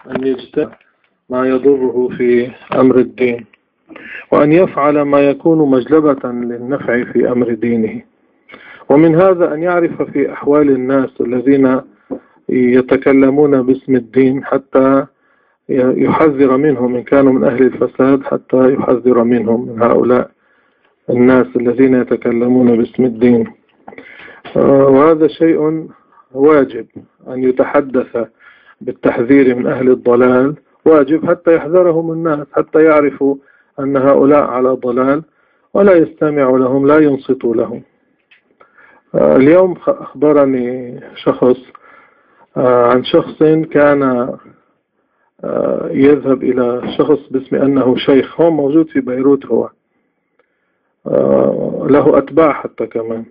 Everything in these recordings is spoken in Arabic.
أن يجتنب ما يضره في أمر الدين، وأن يفعل ما يكون مجلبة للنفع في أمر دينه. ومن هذا أن يعرف في أحوال الناس الذين يتكلمون باسم الدين حتى يحذر منهم إن كانوا من أهل الفساد، حتى يحذر منهم من هؤلاء الناس الذين يتكلمون باسم الدين. وهذا شيء واجب أن يتحدث بالتحذير من أهل الضلال، واجب حتى يحذرهم الناس، حتى يعرفوا أن هؤلاء على ضلال ولا يستمع لهم، لا ينصتوا لهم. اليوم أخبرني شخص عن شخص كان يذهب إلى شخص باسم أنه شيخ، هو موجود في بيروت، هو له أتباع حتى كمان.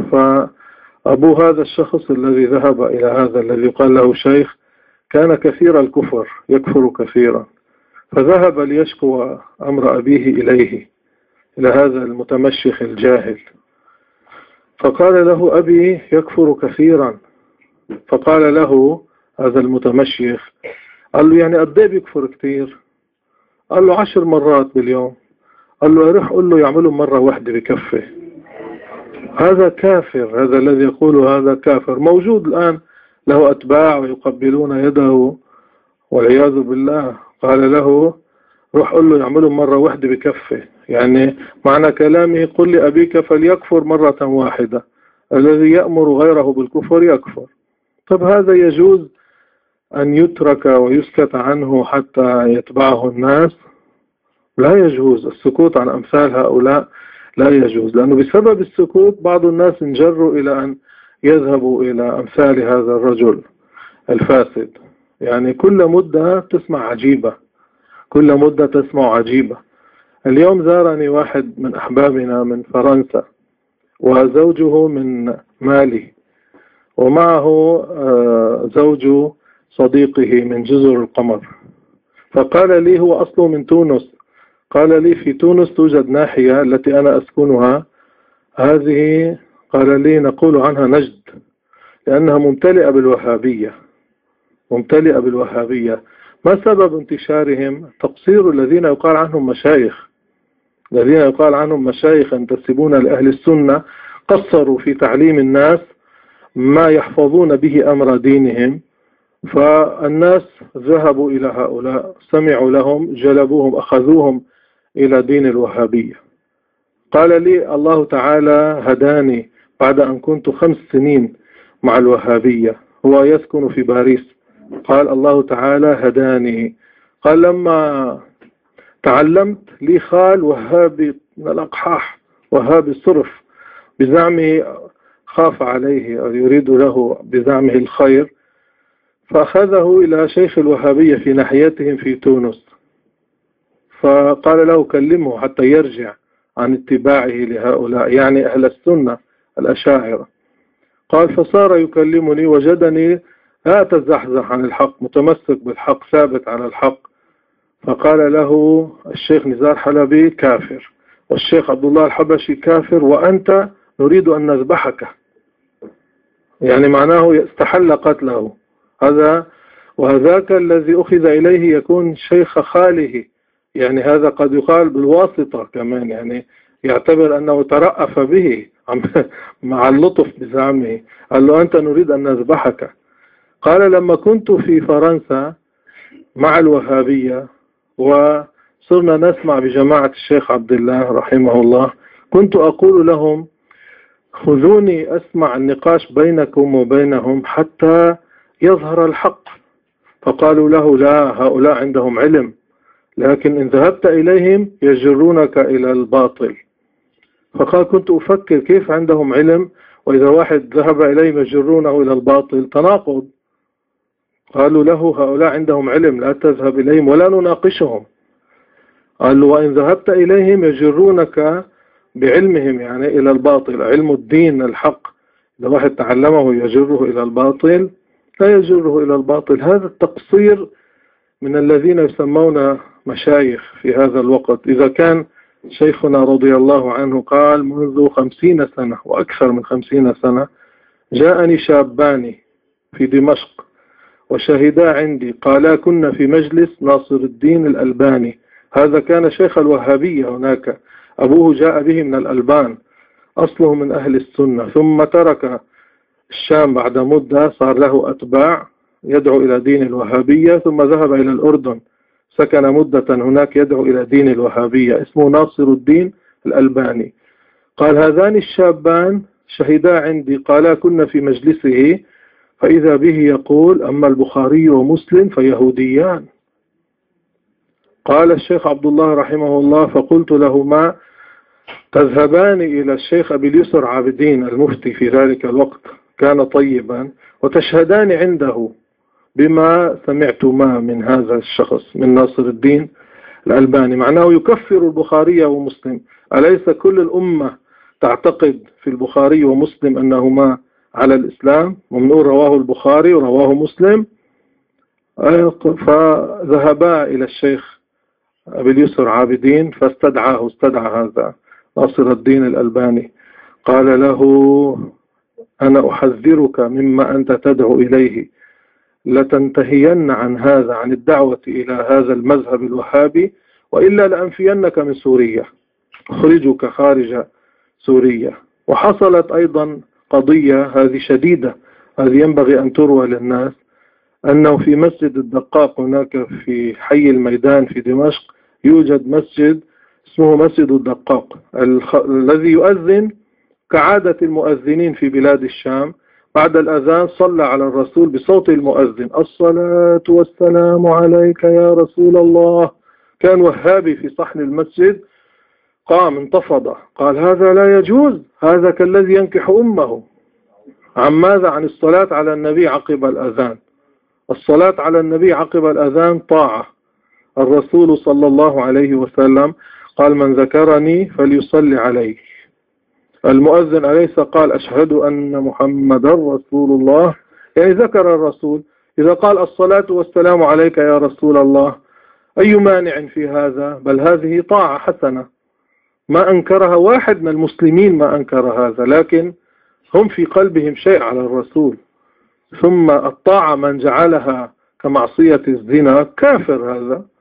فأبو هذا الشخص الذي ذهب إلى هذا الذي يقال له شيخ كان كثير الكفر، يكفر كثيرا، فذهب ليشكو أمر أبيه إلى هذا المتمشيخ الجاهل، فقال له: أبي يكفر كثيرا. فقال له هذا المتمشيخ، قال له: يعني قد ايه بيكفر كثير؟ قال له: 10 مرات باليوم. قال له: اروح قل له يعمله مرة واحدة بكفه. هذا كافر، هذا الذي يقول هذا كافر، موجود الآن له أتباع ويقبلون يده والعياذ بالله. قال له: روح قل له يعمله مرة واحدة بكفه، يعني معنى كلامه: قل لأبيك فليكفر مرة واحدة، الذي يأمر غيره بالكفر يكفر. طب هذا يجوز أن يترك ويسكت عنه حتى يتبعه الناس؟ لا يجوز. السكوت عن أمثال هؤلاء لا يجوز، لأنه بسبب السكوت بعض الناس انجروا إلى أن يذهبوا إلى أمثال هذا الرجل الفاسد. يعني كل مدة تسمع عجيبة، كل مدة تسمع عجيبة. اليوم زارني واحد من أحبابنا من فرنسا، وزوجه من مالي، ومعه زوج صديقه من جزر القمر. فقال لي هو أصله من تونس، قال لي في تونس توجد ناحية التي أنا أسكنها، هذه قال لي نقول عنها نجد، لأنها ممتلئة بالوهابية، ممتلئة بالوهابية. ما سبب انتشارهم؟ تقصير الذين يقال عنهم مشايخ، الذين يقال عنهم مشايخ ينتسبون لأهل السنة، قصروا في تعليم الناس ما يحفظون به أمر دينهم، فالناس ذهبوا إلى هؤلاء، سمعوا لهم، جلبوهم، أخذوهم إلى دين الوهابية. قال لي: الله تعالى هداني بعد أن كنت 5 سنين مع الوهابية، هو يسكن في باريس. قال: الله تعالى هداني. قال: لما تعلمت لي خال وهابي من الأقحاح، وهابي صرف، بزعمه خاف عليه أو يريد له بزعمه الخير، فأخذه إلى شيخ الوهابية في ناحيتهم في تونس، فقال له: كلمه حتى يرجع عن اتباعه لهؤلاء، يعني أهل السنة الأشاعرة. قال: فصار يكلمني، وجدني لا أتزحزح عن الحق، متمسك بالحق، ثابت على الحق. فقال له الشيخ نزار حلبي: كافر، والشيخ عبد الله الحبشي كافر، وأنت نريد أن نذبحك. يعني معناه استحل قتله هذا، وهذاك الذي أخذ إليه يكون شيخ خاله، يعني هذا قد يقال بالواسطة كمان، يعني يعتبر أنه ترأف به مع اللطف بزعمه. قال له: أنت نريد أن نذبحك. قال: لما كنت في فرنسا مع الوهابية وصرنا نسمع بجماعة الشيخ عبد الله رحمه الله، كنت أقول لهم: خذوني أسمع النقاش بينكم وبينهم حتى يظهر الحق. فقالوا له: لا، هؤلاء عندهم علم، لكن إن ذهبت إليهم يجرونك إلى الباطل. فقال: كنت أفكر كيف عندهم علم وإذا واحد ذهب إليهم يجرونه إلى الباطل؟ تناقض. قالوا له: هؤلاء عندهم علم، لا تذهب إليهم ولا نناقشهم. قال له: وإن ذهبت إليهم يجرونك بعلمهم يعني إلى الباطل، علم الدين الحق، إذا واحد تعلمه يجره إلى الباطل، لا يجره إلى الباطل. هذا التقصير من الذين يسمون مشايخ في هذا الوقت. إذا كان شيخنا رضي الله عنه قال: منذ 50 سنة وأكثر من 50 سنة جاءني شابان في دمشق، وشهدا عندي قالا كنا في مجلس ناصر الدين الألباني. هذا كان شيخ الوهابية هناك، أبوه جاء به من الألبان، أصله من أهل السنة، ثم ترك الشام بعد مدة، صار له أتباع يدعو إلى دين الوهابية، ثم ذهب إلى الأردن، سكن مدة هناك يدعو إلى دين الوهابية، اسمه ناصر الدين الألباني. قال هذان الشابان شهدا عندي قالا كنا في مجلسه فإذا به يقول أما البخاري ومسلم فيهوديان. قال الشيخ عبد الله رحمه الله فقلت لهما تذهبان إلى الشيخ أبي اليسر عابدين المفتي في ذلك الوقت، كان طيبا، وتشهدان عنده بما سمعتما من هذا الشخص من ناصر الدين الألباني، معناه يكفر البخاري ومسلم. أليس كل الأمة تعتقد في البخاري ومسلم أنهما على الإسلام، ومنقول رواه البخاري ورواه مسلم؟ فذهبا إلى الشيخ أبي اليسر عابدين فاستدعى هذا ناصر الدين الألباني، قال له أنا أحذرك مما أنت تدعو إليه، لتنتهين عن هذا، عن الدعوة إلى هذا المذهب الوهابي، وإلا لأنفينك من سوريا، أخرجك خارج سوريا. وحصلت أيضا قضية هذه شديدة، هذه ينبغي أن تروى للناس، أنه في مسجد الدقاق هناك في حي الميدان في دمشق يوجد مسجد اسمه مسجد الدقاق الذي يؤذن كعادة المؤذنين في بلاد الشام، بعد الأذان صلى على الرسول بصوت المؤذن الصلاة والسلام عليك يا رسول الله. كان وهابي في صحن المسجد، قام انتفض قال هذا لا يجوز، هذا كالذي ينكح أمه. عن ماذا؟ عن الصلاة على النبي عقب الأذان. الصلاة على النبي عقب الأذان طاعة. الرسول صلى الله عليه وسلم قال من ذكرني فليصلي عليه. المؤذن أليس قال أشهد أن محمد رسول الله؟ يعني ذكر الرسول. إذا قال الصلاة والسلام عليك يا رسول الله، أي مانع في هذا؟ بل هذه طاعة حسنة ما أنكرها واحد من المسلمين، ما أنكر هذا، لكن هم في قلبهم شيء على الرسول. ثم الطاعة من جعلها كمعصية الزنا كافر.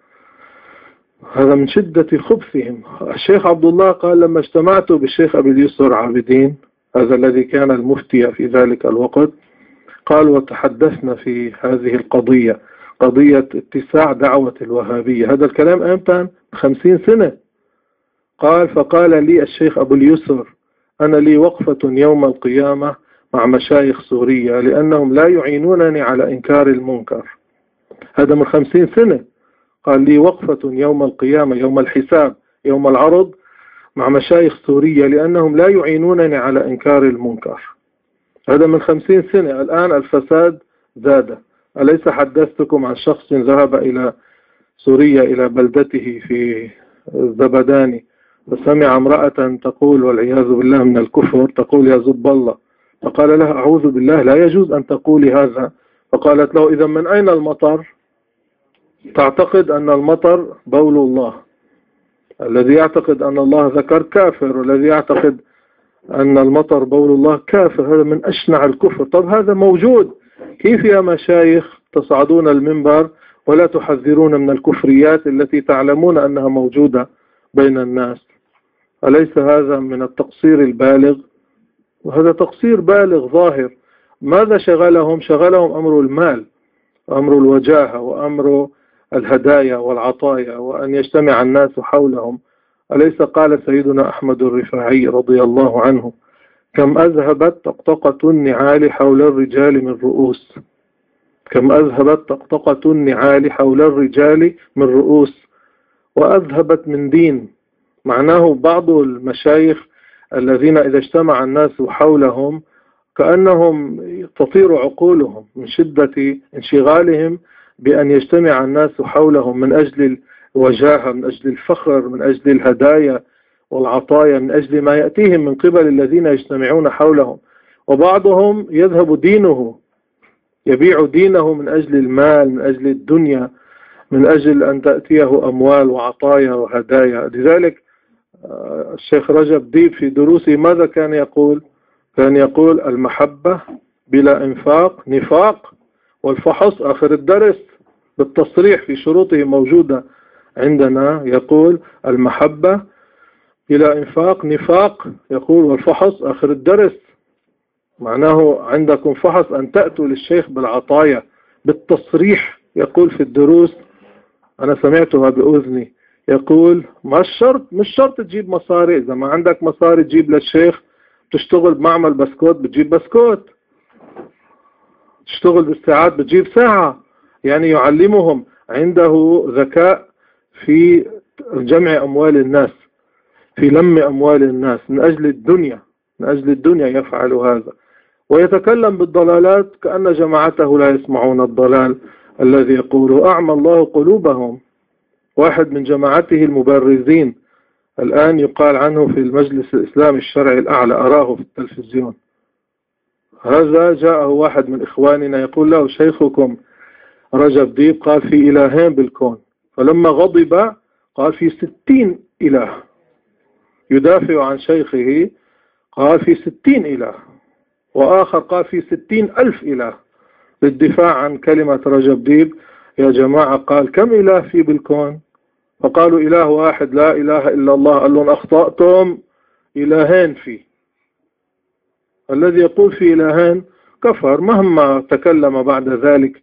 هذا من شدة خبثهم. الشيخ عبد الله قال لما اجتمعت بالشيخ أبي اليسر عابدين، هذا الذي كان المفتي في ذلك الوقت، قال وتحدثنا في هذه القضية، قضية اتساع دعوة الوهابية. هذا الكلام أمتى؟ 50 سنة. قال فقال لي الشيخ أبو اليسر أنا لي وقفة يوم القيامة مع مشايخ سوريا لأنهم لا يعينونني على إنكار المنكر. هذا من 50 سنة. قال لي وقفة يوم القيامة، يوم الحساب، يوم العرض، مع مشايخ سوريا لأنهم لا يعينونني على إنكار المنكر. هذا من 50 سنة. الآن الفساد زاد. أليس حدثتكم عن شخص ذهب إلى سوريا إلى بلدته في الزبداني وسمع امرأة تقول والعياذ بالله من الكفر، تقول يا زب الله، فقال لها أعوذ بالله لا يجوز أن تقولي هذا. فقالت له إذا من أين المطر؟ تعتقد أن المطر بول الله. الذي يعتقد أن الله ذكر كافر، والذي يعتقد أن المطر بول الله كافر. هذا من أشنع الكفر. طب هذا موجود، كيف يا مشايخ تصعدون المنبر ولا تحذرون من الكفريات التي تعلمون أنها موجودة بين الناس؟ أليس هذا من التقصير البالغ؟ وهذا تقصير بالغ ظاهر. ماذا شغلهم؟ شغلهم أمر المال، أمر الوجاهة، وأمر الهدايا والعطايا، وأن يجتمع الناس حولهم. أليس قال سيدنا أحمد الرفاعي رضي الله عنه كم أذهبت طقطقة النعال حول الرجال من رؤوس، كم أذهبت طقطقة النعال حول الرجال من رؤوس، وأذهبت من دين. معناه بعض المشايخ الذين إذا اجتمع الناس حولهم كأنهم تطير عقولهم من شدة انشغالهم بأن يجتمع الناس حولهم من أجل الوجاهة، من أجل الفخر، من أجل الهدايا والعطايا، من أجل ما يأتيهم من قبل الذين يجتمعون حولهم. وبعضهم يذهب دينه، يبيع دينه من أجل المال، من أجل الدنيا، من أجل أن تأتيه أموال وعطايا وهدايا. لذلك الشيخ رجب ديب في دروسه ماذا كان يقول؟ كان يقول المحبة بلا إنفاق نفاق، والفحص آخر الدرس بالتصريح في شروطه موجودة عندنا، يقول المحبة بلا إنفاق نفاق، يقول والفحص آخر الدرس. معناه عندكم فحص أن تأتوا للشيخ بالعطايا بالتصريح، يقول في الدروس، أنا سمعتها بأذني، يقول مش شرط تجيب مصاري، إذا ما عندك مصاري تجيب للشيخ، تشتغل بمعمل بسكوت بتجيب بسكوت، تشتغل بالساعات بتجيب ساعة. يعني يعلمهم، عنده ذكاء في جمع أموال الناس، في لم أموال الناس من أجل الدنيا، من أجل الدنيا يفعل هذا، ويتكلم بالضلالات كأن جماعته لا يسمعون الضلال الذي يقوله. أعمى الله قلوبهم. واحد من جماعته المبرزين الآن يقال عنه في المجلس الإسلامي الشرعي الأعلى، أراه في التلفزيون. هذا جاءه واحد من إخواننا يقول له شيخكم رجب ديب قال في إلهين بالكون، فلما غضب قال في 60 إله. يدافع عن شيخه قال في 60 إله، وآخر قال في 60,000 إله للدفاع عن كلمة رجب ديب. يا جماعة قال كم إله في بالكون؟ فقالوا إله واحد لا إله إلا الله. قال لهم أخطأتم، إلهين فيه. الذي يقول في إلهين كفر مهما تكلم بعد ذلك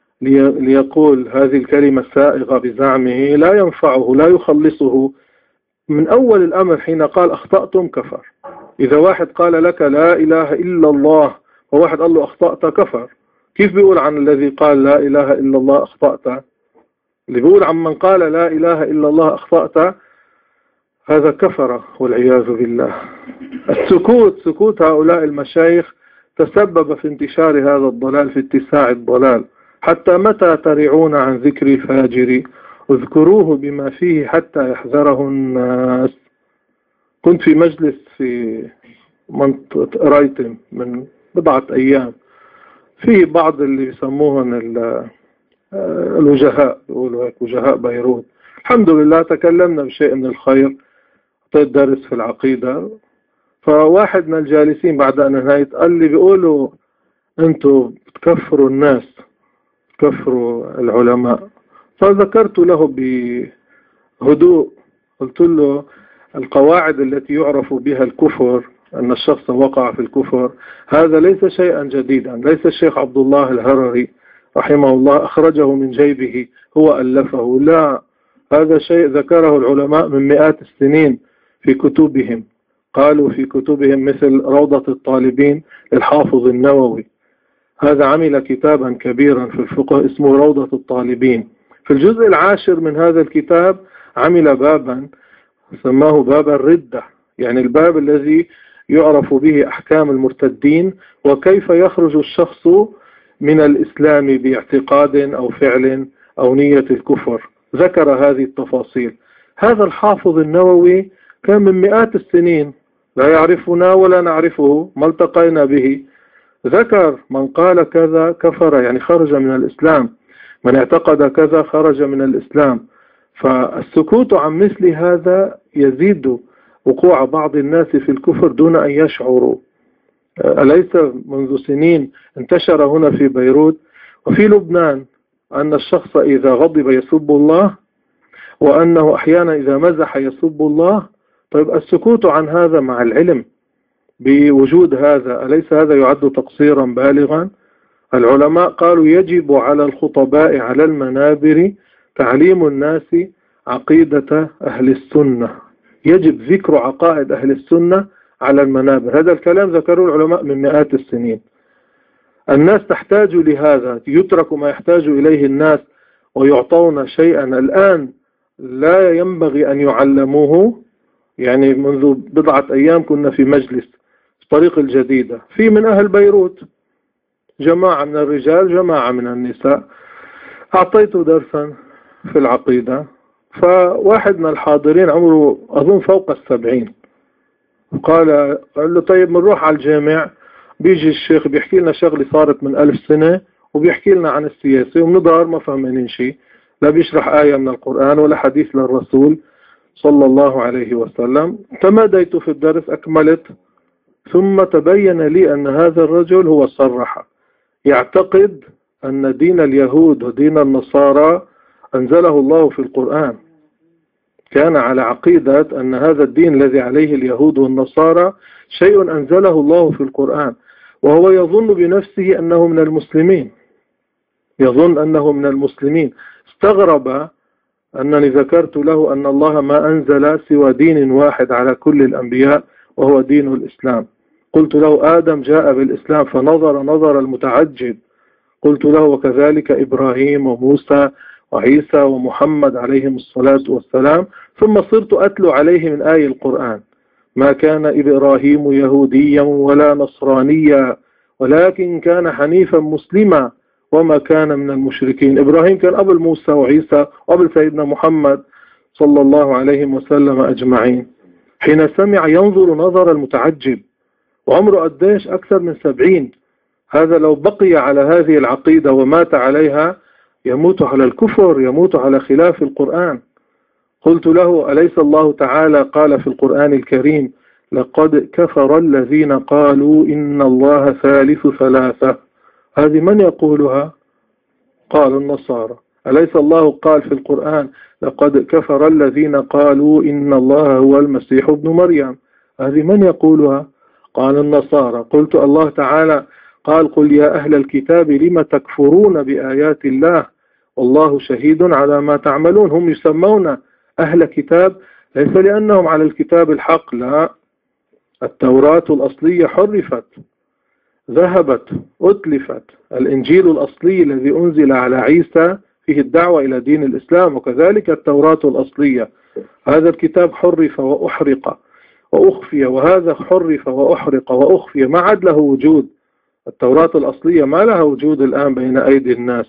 ليقول هذه الكلمة السائغة بزعمه، لا ينفعه لا يخلصه. من أول الأمر حين قال أخطأتم كفر. إذا واحد قال لك لا إله إلا الله وواحد قال له أخطأت كفر. كيف بيقول عن الذي قال لا إله إلا الله أخطأت؟ اللي بيقول عن من قال لا إله إلا الله أخطأت هذا كفر والعياذ بالله. سكوت هؤلاء المشايخ تسبب في انتشار هذا الضلال، في اتساع الضلال. حتى متى ترعون عن ذكر الفاجر اذكروه بما فيه حتى يحذره الناس. كنت في مجلس في منطقة رايتم من بضعة أيام، فيه بعض اللي يسموهن الوجهاء، يقولوا هيك وجهاء بيروت. الحمد لله تكلمنا بشيء من الخير، أعطيت درس في العقيدة. فواحد من الجالسين بعد أن انتهيت قال لي بيقولوا أنتوا بتكفروا الناس، بتكفروا العلماء. فذكرت له بهدوء، قلت له القواعد التي يعرف بها الكفر، أن الشخص وقع في الكفر، هذا ليس شيئا جديدا. ليس الشيخ عبد الله الهرري رحمه الله أخرجه من جيبه، هو ألفه، لا، هذا شيء ذكره العلماء من مئات السنين في كتبهم. قالوا في كتبهم مثل روضة الطالبين للحافظ النووي، هذا عمل كتابا كبيرا في الفقه اسمه روضة الطالبين. في الجزء العاشر من هذا الكتاب عمل بابا سماه باب الردة، يعني الباب الذي يعرف به أحكام المرتدين وكيف يخرج الشخص من الإسلام باعتقاد أو فعل أو نية الكفر. ذكر هذه التفاصيل. هذا الحافظ النووي كان من مئات السنين، لا يعرفنا ولا نعرفه، ما التقينا به. ذكر من قال كذا كفر، يعني خرج من الإسلام، من اعتقد كذا خرج من الإسلام. فالسكوت عن مثل هذا يزيد وقوع بعض الناس في الكفر دون أن يشعروا. أليس منذ سنين انتشر هنا في بيروت وفي لبنان أن الشخص إذا غضب يسب الله، وأنه أحيانا إذا مزح يسب الله؟ طيب السكوت عن هذا مع العلم بوجود هذا، أليس هذا يعد تقصيرا بالغا؟ العلماء قالوا يجب على الخطباء على المنابر تعليم الناس عقيدة أهل السنة، يجب ذكر عقائد أهل السنة على المنابر. هذا الكلام ذكره العلماء من مئات السنين. الناس تحتاج لهذا، يترك ما يحتاج إليه الناس ويعطون شيئا الآن لا ينبغي أن يعلموه. يعني منذ بضعة أيام كنا في مجلس في طريق الجديدة، في من أهل بيروت جماعة من الرجال جماعة من النساء. أعطيت درسا في العقيدة، فواحد من الحاضرين عمره أظن فوق 70 قال له طيب بنروح على الجامع، بيجي الشيخ بيحكي لنا شغلة صارت من 1000 سنة وبيحكي لنا عن السياسة وبنظهر ما فهمانين شيء، لا بيشرح آية من القرآن ولا حديث للرسول صلى الله عليه وسلم. تماديت في الدرس، أكملت، ثم تبين لي أن هذا الرجل هو صرح يعتقد أن دين اليهود ودين النصارى أنزله الله في القرآن، كان على عقيدة أن هذا الدين الذي عليه اليهود والنصارى شيء أنزله الله في القرآن، وهو يظن بنفسه أنه من المسلمين، يظن أنه من المسلمين. استغرب أنني ذكرت له أن الله ما أنزل سوى دين واحد على كل الأنبياء وهو دين الإسلام. قلت له آدم جاء بالإسلام، فنظر نظر المتعجب. قلت له وكذلك إبراهيم وموسى وعيسى ومحمد عليهم الصلاة والسلام. ثم صرت أتلو عليه من آي القرآن: ما كان إبراهيم يهوديا ولا نصرانيا ولكن كان حنيفا مسلما وما كان من المشركين. إبراهيم كان قبل موسى وعيسى وقبل سيدنا محمد صلى الله عليه وسلم أجمعين. حين سمع ينظر نظر المتعجب، وعمره قديش؟ أكثر من 70. هذا لو بقي على هذه العقيدة ومات عليها يموت على الكفر، يموت على خلاف القرآن. قلت له أليس الله تعالى قال في القرآن الكريم: لقد كفر الذين قالوا إن الله ثالث ثلاثة؟ هذه من يقولها؟ قال النصارى. أليس الله قال في القرآن: لقد كفر الذين قالوا إن الله هو المسيح ابن مريم؟ هذه من يقولها؟ قال النصارى. قلت الله تعالى قال: قل يا أهل الكتاب لم تكفرون بآيات الله والله شهيد على ما تعملون. هم يسمون أهل كتاب ليس لأنهم على الكتاب الحق، لا، التوراة الأصلية حرفت، ذهبت، أتلفت. الإنجيل الأصلي الذي أنزل على عيسى فيه الدعوة إلى دين الإسلام، وكذلك التوراة الأصلية. هذا الكتاب حرف وأحرق وأخفي، وهذا حرف وأحرق وأخفي، ما عاد له وجود. التوراة الأصلية ما لها وجود الآن بين أيدي الناس،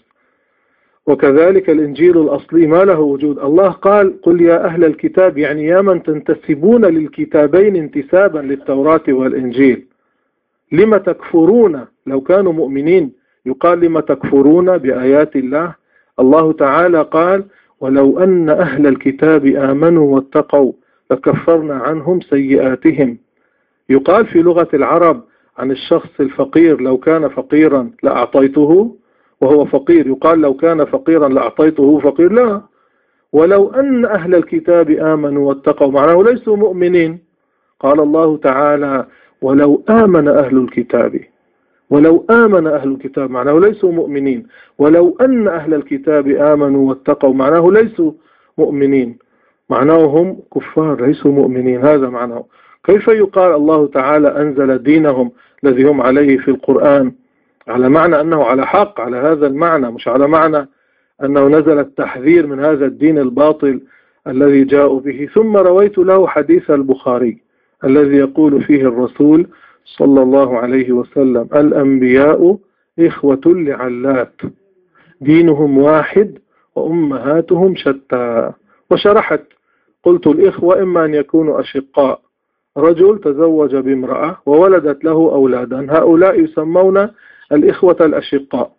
وكذلك الإنجيل الأصلي ما له وجود. الله قال: قل يا أهل الكتاب، يعني يا من تنتسبون للكتابين انتسابا للتوراة والإنجيل، لما تكفرون؟ لو كانوا مؤمنين يقال لما تكفرون بآيات الله. الله تعالى قال: ولو أن أهل الكتاب آمنوا واتقوا لكفرنا عنهم سيئاتهم. يقال في لغة العرب عن الشخص الفقير: لو كان فقيرا لأعطيته، وهو فقير. يقال لو كان فقيرا لأعطيته فقير، لا. ولو أن أهل الكتاب آمنوا واتقوا، معناه ليسوا مؤمنين. قال الله تعالى: ولو آمن أهل الكتاب، ولو آمن أهل الكتاب معناه ليسوا مؤمنين. ولو أن أهل الكتاب آمنوا واتقوا معناه ليسوا مؤمنين، معناه هم كفار ليسوا مؤمنين. هذا معناه. كيف يقال الله تعالى أنزل دينهم الذي هم عليه في القرآن على معنى أنه على حق، على هذا المعنى، مش على معنى أنه نزل التحذير من هذا الدين الباطل الذي جاءوا به. ثم رويت له حديث البخاري الذي يقول فيه الرسول صلى الله عليه وسلم: الأنبياء إخوة لعلات، دينهم واحد وأمهاتهم شتى. وشرحت قلت: الإخوة إما أن يكونوا أشقاء، رجل تزوج بامرأة وولدت له أولادا، هؤلاء يسمون الإخوة الأشقاء.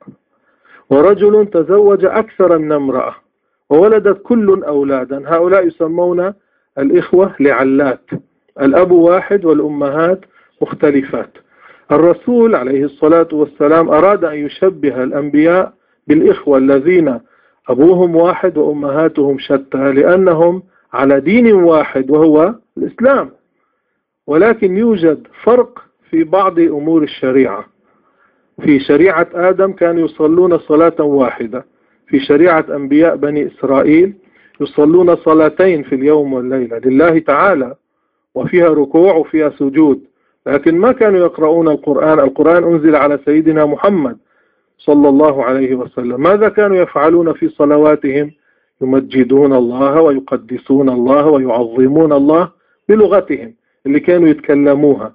ورجل تزوج أكثر من امرأة وولدت كل أولادا، هؤلاء يسمون الإخوة لعلات، الأب واحد والأمهات مختلفات. الرسول عليه الصلاة والسلام أراد أن يشبه الأنبياء بالإخوة الذين أبوهم واحد وأمهاتهم شتى، لأنهم على دين واحد وهو الإسلام، ولكن يوجد فرق في بعض أمور الشريعة. في شريعة آدم كانوا يصلون صلاة واحدة، في شريعة أنبياء بني إسرائيل يصلون صلاتين في اليوم والليلة لله تعالى، وفيها ركوع وفيها سجود، لكن ما كانوا يقرؤون القرآن. القرآن أنزل على سيدنا محمد صلى الله عليه وسلم. ماذا كانوا يفعلون في صلواتهم؟ يمجدون الله ويقدسون الله ويعظمون الله بلغتهم اللي كانوا يتكلموها.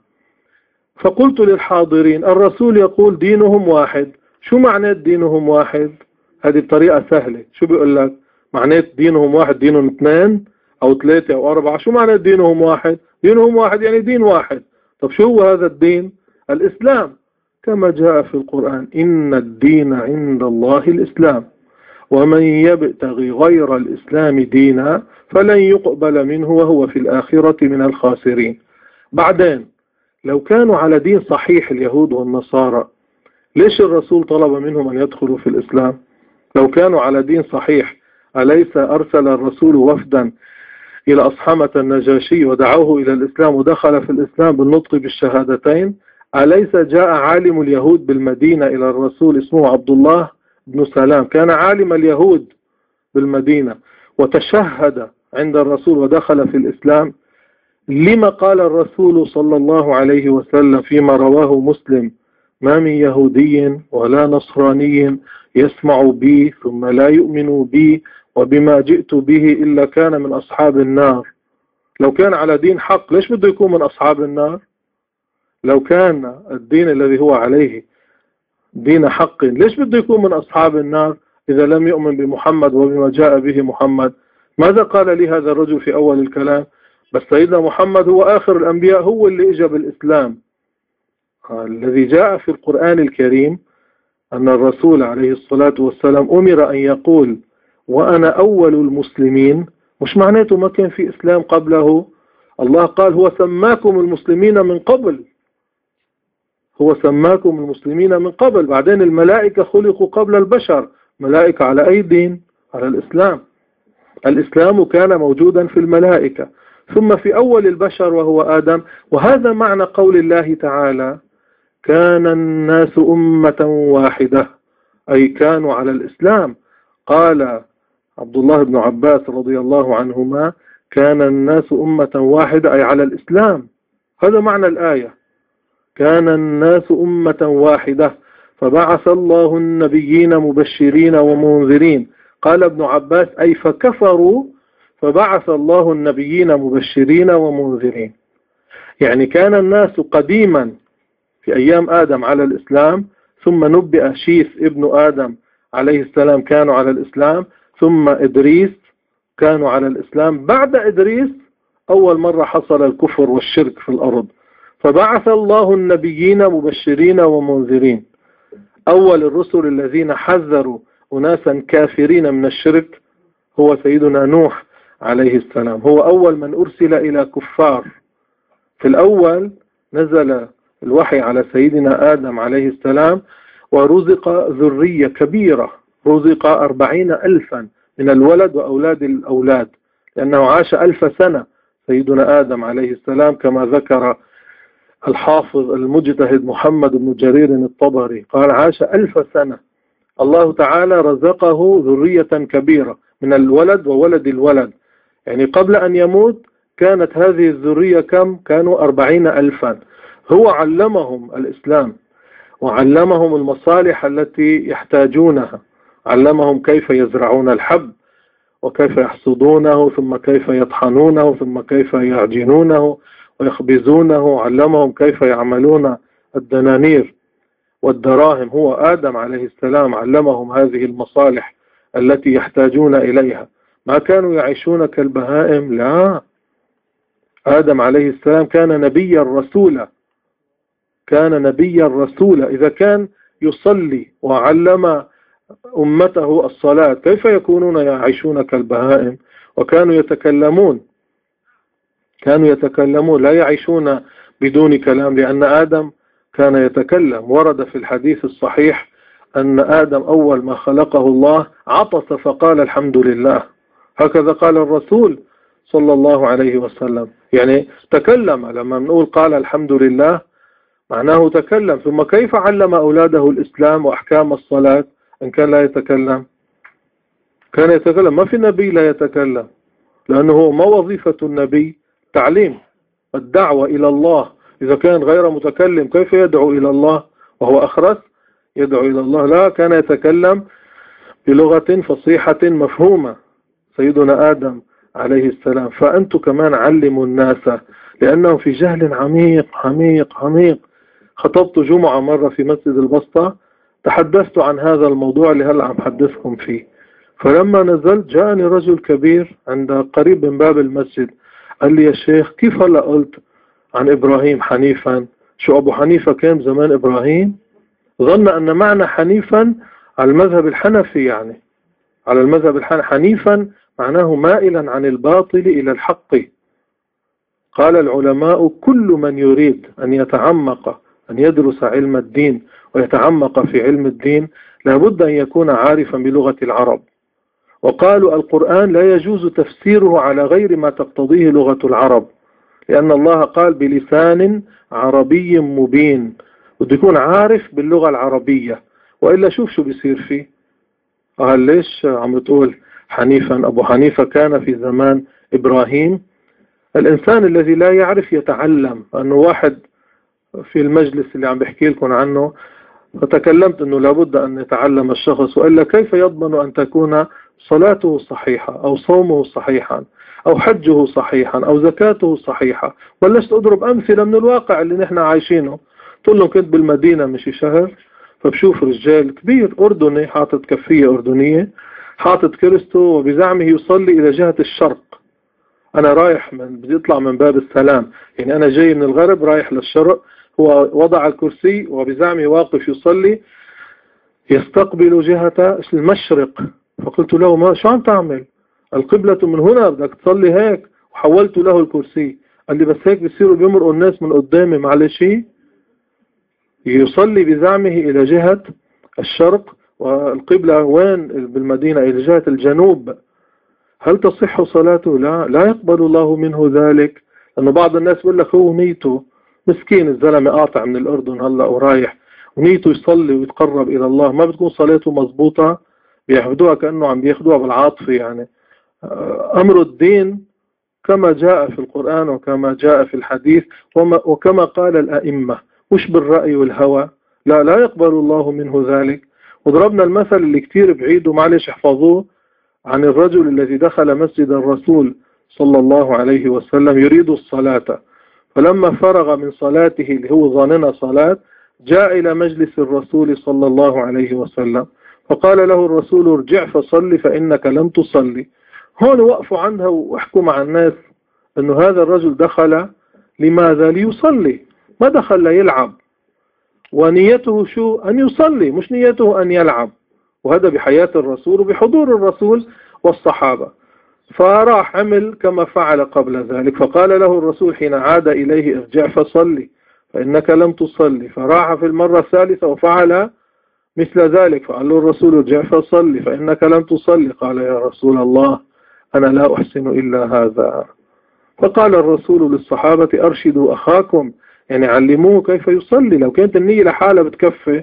فقلت للحاضرين: الرسول يقول دينهم واحد، شو معنى دينهم واحد؟ هذه الطريقة سهلة. شو بيقول لك؟ معنى دينهم واحد، دينهم 2 أو 3 أو 4. شو معنى دينهم واحد؟ دينهم واحد يعني دين واحد. طب شو هو هذا الدين؟ الإسلام، كما جاء في القرآن: إن الدين عند الله الإسلام ومن يبتغي غير الإسلام دينا فلن يقبل منه وهو في الآخرة من الخاسرين. بعدين لو كانوا على دين صحيح اليهود والنصارى ليش الرسول طلب منهم أن يدخلوا في الإسلام؟ لو كانوا على دين صحيح أليس أرسل الرسول وفدا إلى أصحمة النجاشي ودعوه إلى الإسلام ودخل في الإسلام بالنطق بالشهادتين؟ أليس جاء عالم اليهود بالمدينة إلى الرسول اسمه عبد الله بن سلام، كان عالم اليهود بالمدينة وتشهد عند الرسول ودخل في الإسلام؟ لما قال الرسول صلى الله عليه وسلم فيما رواه مسلم: ما من يهودي ولا نصراني يسمع بي ثم لا يؤمن بي وبما جئت به إلا كان من أصحاب النار؟ لو كان على دين حق ليش بده يكون من أصحاب النار؟ لو كان الدين الذي هو عليه دين حق ليش بده يكون من أصحاب النار إذا لم يؤمن بمحمد وبما جاء به محمد؟ ماذا قال لي هذا الرجل في أول الكلام؟ بس سيدنا محمد هو آخر الأنبياء، هو اللي إجا بالإسلام. الذي جاء في القرآن الكريم أن الرسول عليه الصلاة والسلام أمر أن يقول وأنا أول المسلمين، مش معناته ما كان في إسلام قبله. الله قال هو سماكم المسلمين من قبل، هو سماكم المسلمين من قبل. بعدين الملائكة خلقوا قبل البشر، ملائكة على أي دين؟ على الإسلام. الإسلام كان موجودا في الملائكة ثم في أول البشر وهو آدم. وهذا معنى قول الله تعالى: كان الناس أمة واحدة، أي كانوا على الإسلام. قال عبد الله بن عباس رضي الله عنهما: كان الناس أمة واحدة، أي على الإسلام. هذا معنى الآية: كان الناس أمة واحدة فبعث الله النبيين مبشرين ومنذرين. قال ابن عباس: أي فكفروا فبعث الله النبيين مبشرين ومنذرين. يعني كان الناس قديما في أيام آدم على الإسلام، ثم نبئ شيث ابن آدم عليه السلام كانوا على الإسلام، ثم إدريس كانوا على الإسلام. بعد إدريس أول مرة حصل الكفر والشرك في الأرض، فبعث الله النبيين مبشرين ومنذرين. أول الرسل الذين حذروا أناسا كافرين من الشرك هو سيدنا نوح عليه السلام، هو أول من أرسل إلى كفار. في الأول نزل الوحي على سيدنا آدم عليه السلام ورزق ذرية كبيرة، رزق 40,000 من الولد وأولاد الأولاد، لأنه عاش 1000 سنة سيدنا آدم عليه السلام كما ذكر الحافظ المجتهد محمد بن جرير الطبري، قال عاش 1000 سنة. الله تعالى رزقه ذرية كبيرة من الولد وولد الولد، يعني قبل أن يموت كانت هذه الذرية كم؟ كانوا 40,000. هو علمهم الإسلام وعلمهم المصالح التي يحتاجونها، علمهم كيف يزرعون الحب وكيف يحصدونه، ثم كيف يطحنونه، ثم كيف يعجنونه ويخبزونه، علمهم كيف يعملون الدنانير والدراهم. هو آدم عليه السلام علمهم هذه المصالح التي يحتاجون إليها. ما كانوا يعيشون كالبهائم، لا، آدم عليه السلام كان نبيا رسولا، كان نبيا رسولا. إذا كان يصلي وعلم أمته الصلاة كيف يكونون يعيشون كالبهائم؟ وكانوا يتكلمون، كانوا يتكلمون، لا يعيشون بدون كلام، لأن آدم كان يتكلم. ورد في الحديث الصحيح أن آدم أول ما خلقه الله عطس فقال الحمد لله، هكذا قال الرسول صلى الله عليه وسلم، يعني تكلم. لما نقول قال الحمد لله معناه تكلم. ثم كيف علم أولاده الإسلام وأحكام الصلاة إن كان لا يتكلم؟ كان يتكلم. ما في نبي لا يتكلم، لأنه ما وظيفة النبي؟ تعليم، الدعوة إلى الله. إذا كان غير متكلم كيف يدعو إلى الله وهو أخرس؟ يدعو إلى الله؟ لا، كان يتكلم بلغة فصيحة مفهومة سيدنا آدم عليه السلام. فأنتم كمان علموا الناس، لأنهم في جهل عميق عميق عميق. خطبت جمعة مرة في مسجد البسطة، تحدثت عن هذا الموضوع اللي هلأ عم حدثكم فيه. فلما نزلت جاءني رجل كبير عند قريب من باب المسجد، قال لي: يا شيخ كيف هلأ قلت عن إبراهيم حنيفا؟ شو أبو حنيفة كان زمان إبراهيم؟ ظن أن معنى حنيفا على المذهب الحنفي، يعني على المذهب الحنفي. حنيفا معناه مائلا عن الباطل إلى الحق. قال العلماء: كل من يريد أن يتعمق أن يدرس علم الدين ويتعمق في علم الدين لابد أن يكون عارفا بلغة العرب. وقالوا القرآن لا يجوز تفسيره على غير ما تقتضيه لغة العرب، لأن الله قال بلسان عربي مبين، بده يكون عارف باللغة العربية، وإلا شوف شو بيصير فيه. قال ليش عم تقول حنيفا؟ أبو حنيفة كان في زمان إبراهيم. الإنسان الذي لا يعرف يتعلم. أنه واحد في المجلس اللي عم بحكي لكم عنه فتكلمت أنه لابد أن يتعلم الشخص، وإلا كيف يضمن أن تكون صلاته صحيحة أو صومه صحيحا أو حجه صحيحا أو زكاته صحيحة؟ بلشت أضرب أمثلة من الواقع اللي نحن عايشينه. قلت لهم كنت بالمدينة مشي شهر، فبشوف رجال كبير أردني حاطط كفية أردنية، حاطط كرسته وبزعمه يصلي إلى جهة الشرق. أنا رايح بدي أطلع من باب السلام، يعني أنا جاي من الغرب رايح للشرق، هو وضع الكرسي وبزعمه واقف يصلي يستقبل جهة المشرق. فقلت له ما شو عم تعمل؟ القبلة من هنا، بدك تصلي هيك. وحولت له الكرسي. قال لي بس هيك بيصيروا بيمرقوا الناس من قدامي، معلش يصلي بزعمه إلى جهة الشرق، والقبلة وين بالمدينة؟ إلى جهة الجنوب. هل تصح صلاته؟ لا يقبل الله منه ذلك. لأنه بعض الناس يقول لك هو نيته مسكين، الزلمة قاطع من الأردن هلأ ورايح ونيته يصلي ويتقرب إلى الله، ما بتكون صلاته مضبوطة، بياخدوها كأنه عم بياخدوها بالعاطفة. يعني أمر الدين كما جاء في القرآن وكما جاء في الحديث وكما قال الأئمة، مش بالرأي والهوى. لا يقبل الله منه ذلك. وضربنا المثل اللي كتير بعيد ومعلش احفظوه، عن الرجل الذي دخل مسجد الرسول صلى الله عليه وسلم يريد الصلاة، فلما فرغ من صلاته اللي هو ظاننا صلاة جاء إلى مجلس الرسول صلى الله عليه وسلم، فقال له الرسول ارجع فصلي فإنك لم تصلي. هون وقفوا عنها واحكوا مع الناس أنه هذا الرجل دخل لماذا؟ ليصلي، ما دخل ليلعب، ونيته شو؟ أن يصلي، مش نيته أن يلعب. وهذا بحياة الرسول وبحضور الرسول والصحابة. فراح عمل كما فعل قبل ذلك، فقال له الرسول حين عاد إليه ارجع فصلي فإنك لم تصلي، فراح في المرة الثالثة وفعل مثل ذلك، فقال له الرسول ارجع فصلي فإنك لم تصلي. قال يا رسول الله أنا لا أحسن إلا هذا. فقال الرسول للصحابة أرشدوا أخاكم، يعني علموه كيف يصلي. لو كانت النية لحالة بتكفي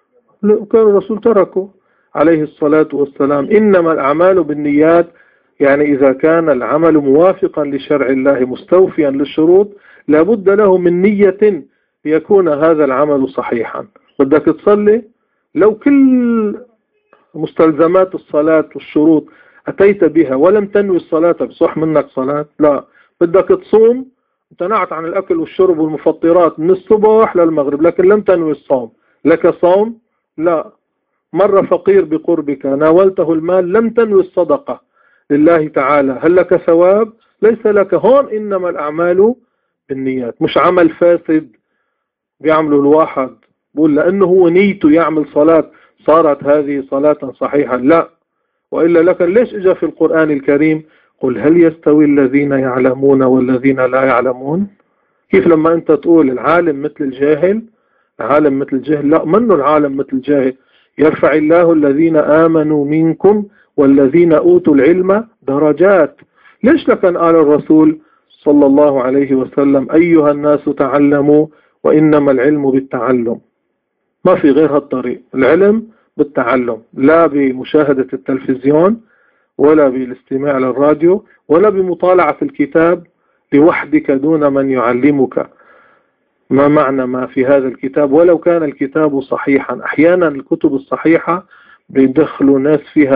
كان الرسول تركه عليه الصلاة والسلام. إنما الأعمال بالنيات، يعني إذا كان العمل موافقا لشرع الله مستوفيا للشروط لابد له من نية ليكون هذا العمل صحيحا. بدك تصلي لو كل مستلزمات الصلاة والشروط أتيت بها ولم تنوي الصلاة بصح منك صلاة؟ لا. بدك تصوم امتنعت عن الأكل والشرب والمفطرات من الصبح للمغرب لكن لم تنوي الصوم، لك صوم؟ لا. مر فقير بقربك ناولته المال لم تنوي الصدقة لله تعالى، هل لك ثواب؟ ليس لك. هون إنما الأعمال بالنيات، مش عمل فاسد بيعمله الواحد بقول لأنه هو نيته يعمل صلاة صارت هذه صلاة صحيحة، لا. وإلا لكن ليش إجا في القرآن الكريم قل هل يستوي الذين يعلمون والذين لا يعلمون؟ كيف لما أنت تقول العالم مثل الجاهل؟ العالم مثل الجاهل؟ لا، منه العالم مثل الجاهل. يرفع الله الذين آمنوا منكم والذين أوتوا العلم درجات. ليش لكن قال الرسول صلى الله عليه وسلم أيها الناس تعلموا وإنما العلم بالتعلم؟ ما في غير هالطريق، العلم بالتعلم، لا بمشاهدة التلفزيون ولا بالاستماع للراديو ولا بمطالعة الكتاب لوحدك دون من يعلمك ما معنى ما في هذا الكتاب ولو كان الكتاب صحيحا. أحيانا الكتب الصحيحة بيدخلوا ناس فيها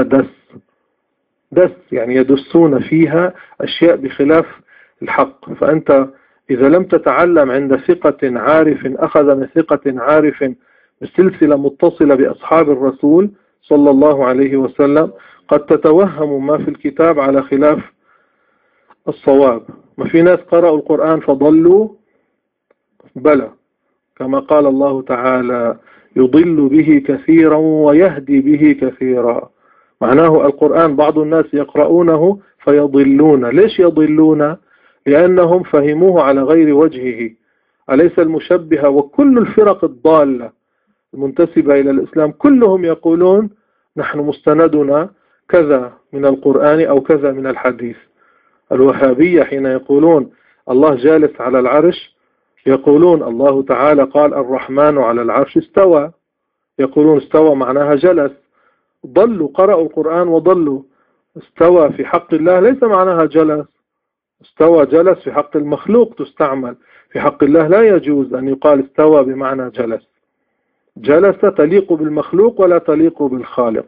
دس يعني يدسون فيها أشياء بخلاف الحق. فأنت إذا لم تتعلم عند ثقة عارف أخذ من ثقة عارف بالسلسلة متصلة بأصحاب الرسول صلى الله عليه وسلم قد تتوهم ما في الكتاب على خلاف الصواب. ما في ناس قرأوا القرآن فضلوا؟ بلى، كما قال الله تعالى يضل به كثيرا ويهدي به كثيرا. معناه القرآن بعض الناس يقرؤونه فيضلون. ليش يضلون؟ لأنهم فهموه على غير وجهه. أليس المشبهة وكل الفرق الضالة المنتسبة إلى الإسلام كلهم يقولون نحن مستندنا كذا من القرآن أو كذا من الحديث؟ الوهابية حين يقولون الله جالس على العرش يقولون الله تعالى قال الرحمن على العرش استوى، يقولون استوى معناها جلس، ضلوا قرأوا القرآن وضلوا. استوى في حق الله ليس معناها جلس، استوى جلس في حق المخلوق تستعمل، في حق الله لا يجوز أن يقال استوى بمعنى جلس. جلس تليق بالمخلوق ولا تليق بالخالق،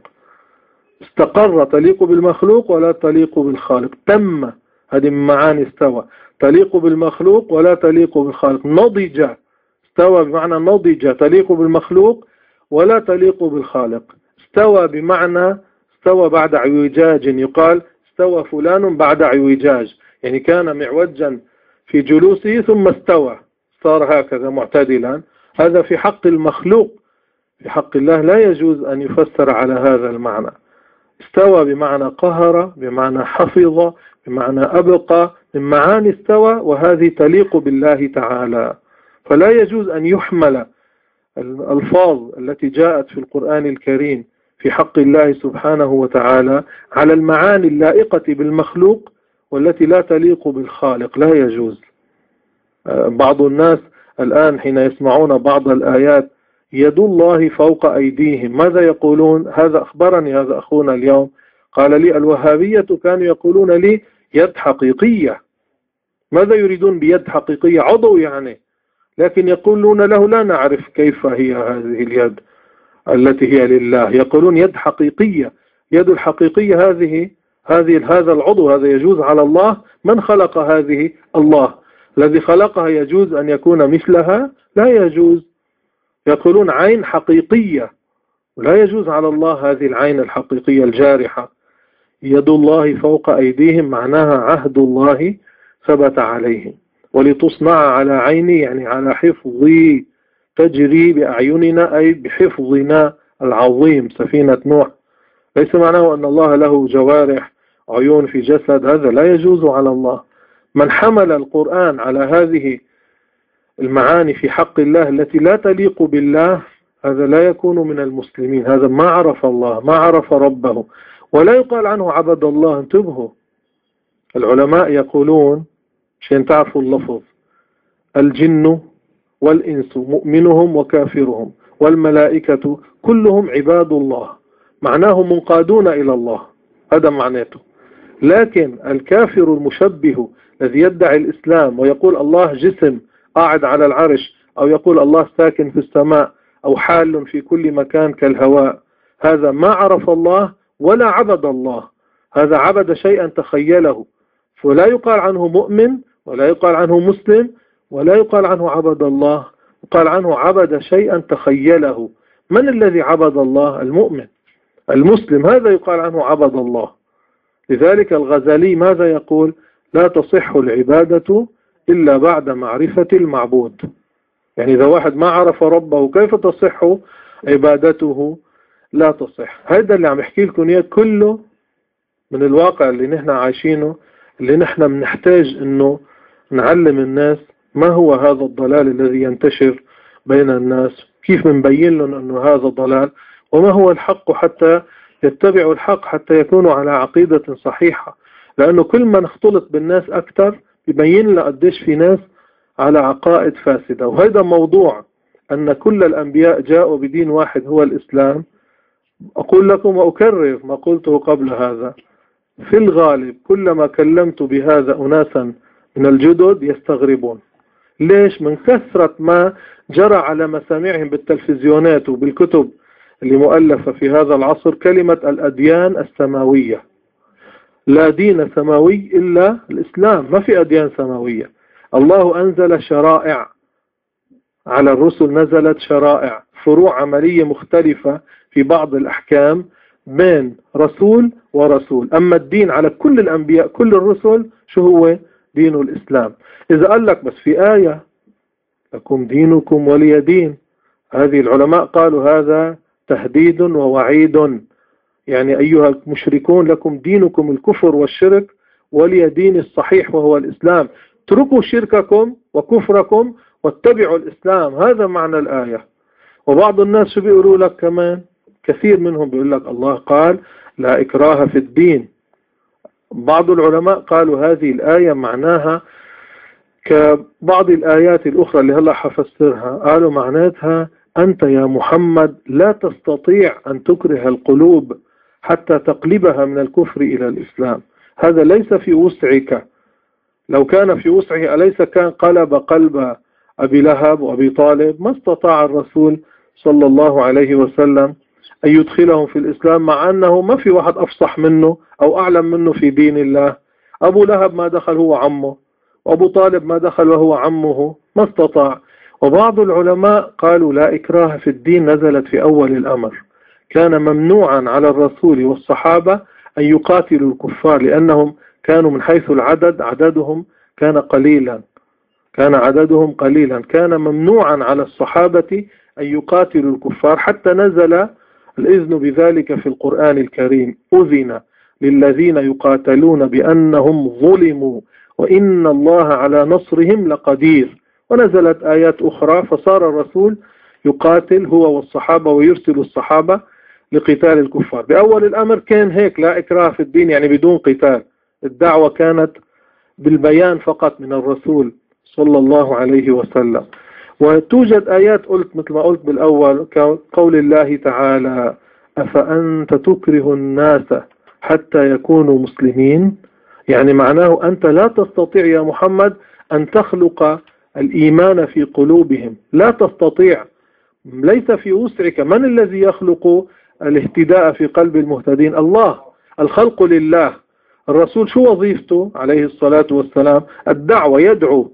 استقر تليق بالمخلوق ولا تليق بالخالق، تم هذه من معاني استوى، تليق بالمخلوق ولا تليق بالخالق. نضج، استوى بمعنى نضج تليق بالمخلوق ولا تليق بالخالق. استوى بمعنى استوى بعد اعوجاج، يقال استوى فلان بعد اعوجاج، يعني كان معوجا في جلوسه ثم استوى صار هكذا معتدلا. هذا في حق المخلوق، في حق الله لا يجوز أن يفسر على هذا المعنى. استوى بمعنى قهر، بمعنى حفظ، بمعنى أبقى، من معاني استوى، وهذه تليق بالله تعالى. فلا يجوز أن يحمل الألفاظ التي جاءت في القرآن الكريم في حق الله سبحانه وتعالى على المعاني اللائقة بالمخلوق والتي لا تليق بالخالق، لا يجوز. بعض الناس الآن حين يسمعون بعض الآيات يد الله فوق أيديهم ماذا يقولون؟ هذا أخبرني هذا أخونا اليوم قال لي الوهابية كانوا يقولون لي يد حقيقية. ماذا يريدون بيد حقيقية؟ عضو يعني، لكن يقولون له لا نعرف كيف هي هذه اليد التي هي لله، يقولون يد حقيقية. يد الحقيقية هذا العضو، هذا يجوز على الله. من خلق هذه؟ الله. الذي خلقها يجوز أن يكون مثلها؟ لا يجوز. يقولون عين حقيقية، ولا يجوز على الله هذه العين الحقيقية الجارحة. يد الله فوق أيديهم معناها عهد الله ثبت عليهم، ولتصنع على عيني يعني على حفظي، تجري بأعيننا أي بحفظنا العظيم سفينة نوح. ليس معناه أن الله له جوارح عيون في جسد، هذا لا يجوز على الله. من حمل القرآن على هذه المعاني في حق الله التي لا تليق بالله هذا لا يكون من المسلمين، هذا ما عرف الله، ما عرف ربه، ولا يقال عنه عبد الله. انتبهوا، العلماء يقولون عشان تعرفوا اللفظ: الجن والإنس مؤمنهم وكافرهم والملائكة كلهم عباد الله، معناه منقادون إلى الله، هذا معناته. لكن الكافر المشبه الذي يدعي الإسلام ويقول الله جسم قاعد على العرش، أو يقول الله ساكن في السماء، أو حال في كل مكان كالهواء، هذا ما عرف الله ولا عبد الله، هذا عبد شيئا تخيله، فلا يقال عنه مؤمن ولا يقال عنه مسلم ولا يقال عنه عبد الله، يقال عنه عبد شيئا تخيله. من الذي عبد الله؟ المؤمن المسلم، هذا يقال عنه عبد الله. لذلك الغزالي ماذا يقول؟ لا تصح العبادة إلا بعد معرفة المعبود. يعني إذا واحد ما عرف ربه كيف تصح عبادته؟ لا تصح. هذا اللي عم يحكي لكم إياه كله من الواقع اللي نحن عايشينه، اللي نحن بنحتاج إنه نعلم الناس ما هو هذا الضلال الذي ينتشر بين الناس، كيف بنبين لهم إنه هذا ضلال، وما هو الحق حتى يتبعوا الحق، حتى يكونوا على عقيدة صحيحة. لأنه كل ما نختلط بالناس أكثر يبين لنا قديش في ناس على عقائد فاسدة. وهذا موضوع أن كل الأنبياء جاءوا بدين واحد هو الإسلام. أقول لكم وأكرر ما قلته قبل هذا، في الغالب كلما كلمت بهذا أناسا من الجدد يستغربون. ليش؟ من كثرة ما جرى على مسامعهم بالتلفزيونات وبالكتب اللي مؤلفة في هذا العصر كلمة الأديان السماوية. لا دين سماوي إلا الإسلام، ما في أديان سماوية. الله أنزل شرائع على الرسل، نزلت شرائع فروع عملية مختلفة في بعض الأحكام بين رسول ورسول. أما الدين على كل الأنبياء كل الرسل شو هو؟ دين الإسلام. إذا قال لك بس في آية لكم دينكم ولي دين، هذه العلماء قالوا هذا تهديد ووعيد، يعني أيها المشركون لكم دينكم الكفر والشرك ولي دين الصحيح وهو الإسلام، اتركوا شرككم وكفركم واتبعوا الإسلام. هذا معنى الآية. وبعض الناس شو بيقولوا لك كمان، كثير منهم بيقول لك الله قال لا إكراه في الدين. بعض العلماء قالوا هذه الآية معناها كبعض الآيات الأخرى اللي هلا حفسرها، قالوا معناتها أنت يا محمد لا تستطيع أن تكره القلوب حتى تقلبها من الكفر إلى الإسلام. هذا ليس في وسعك. لو كان في وسعه أليس كان قلب قلب أبي لهب وأبي طالب؟ ما استطاع الرسول صلى الله عليه وسلم أن يدخلهم في الإسلام، مع أنه ما في واحد أفصح منه أو أعلم منه في دين الله. أبو لهب ما دخل هو عمه، وأبو طالب ما دخل وهو عمه، ما استطاع. وبعض العلماء قالوا لا إكراه في الدين نزلت في أول الأمر، كان ممنوعا على الرسول والصحابة أن يقاتلوا الكفار، لأنهم كانوا من حيث العدد عددهم كان قليلا، كان ممنوعا على الصحابة أن يقاتلوا الكفار، حتى نزل الإذن بذلك في القرآن الكريم: أذن للذين يقاتلون بأنهم ظلموا وإن الله على نصرهم لقدير. ونزلت آيات أخرى، فصار الرسول يقاتل هو والصحابة ويرسل الصحابة لقتال الكفار. بأول الأمر كان هيك، لا إكراه في الدين، يعني بدون قتال. الدعوة كانت بالبيان فقط من الرسول صلى الله عليه وسلم. وتوجد آيات قلت مثل ما قلت بالأول، كقول الله تعالى: أفأنت تكره الناس حتى يكونوا مسلمين. يعني معناه أنت لا تستطيع يا محمد أن تخلق الإيمان في قلوبهم، لا تستطيع، ليس في وسعك. من الذي يخلق الاهتداء في قلب المهتدين؟ الله. الخلق لله. الرسول شو وظيفته عليه الصلاة والسلام؟ الدعوة، يدعو،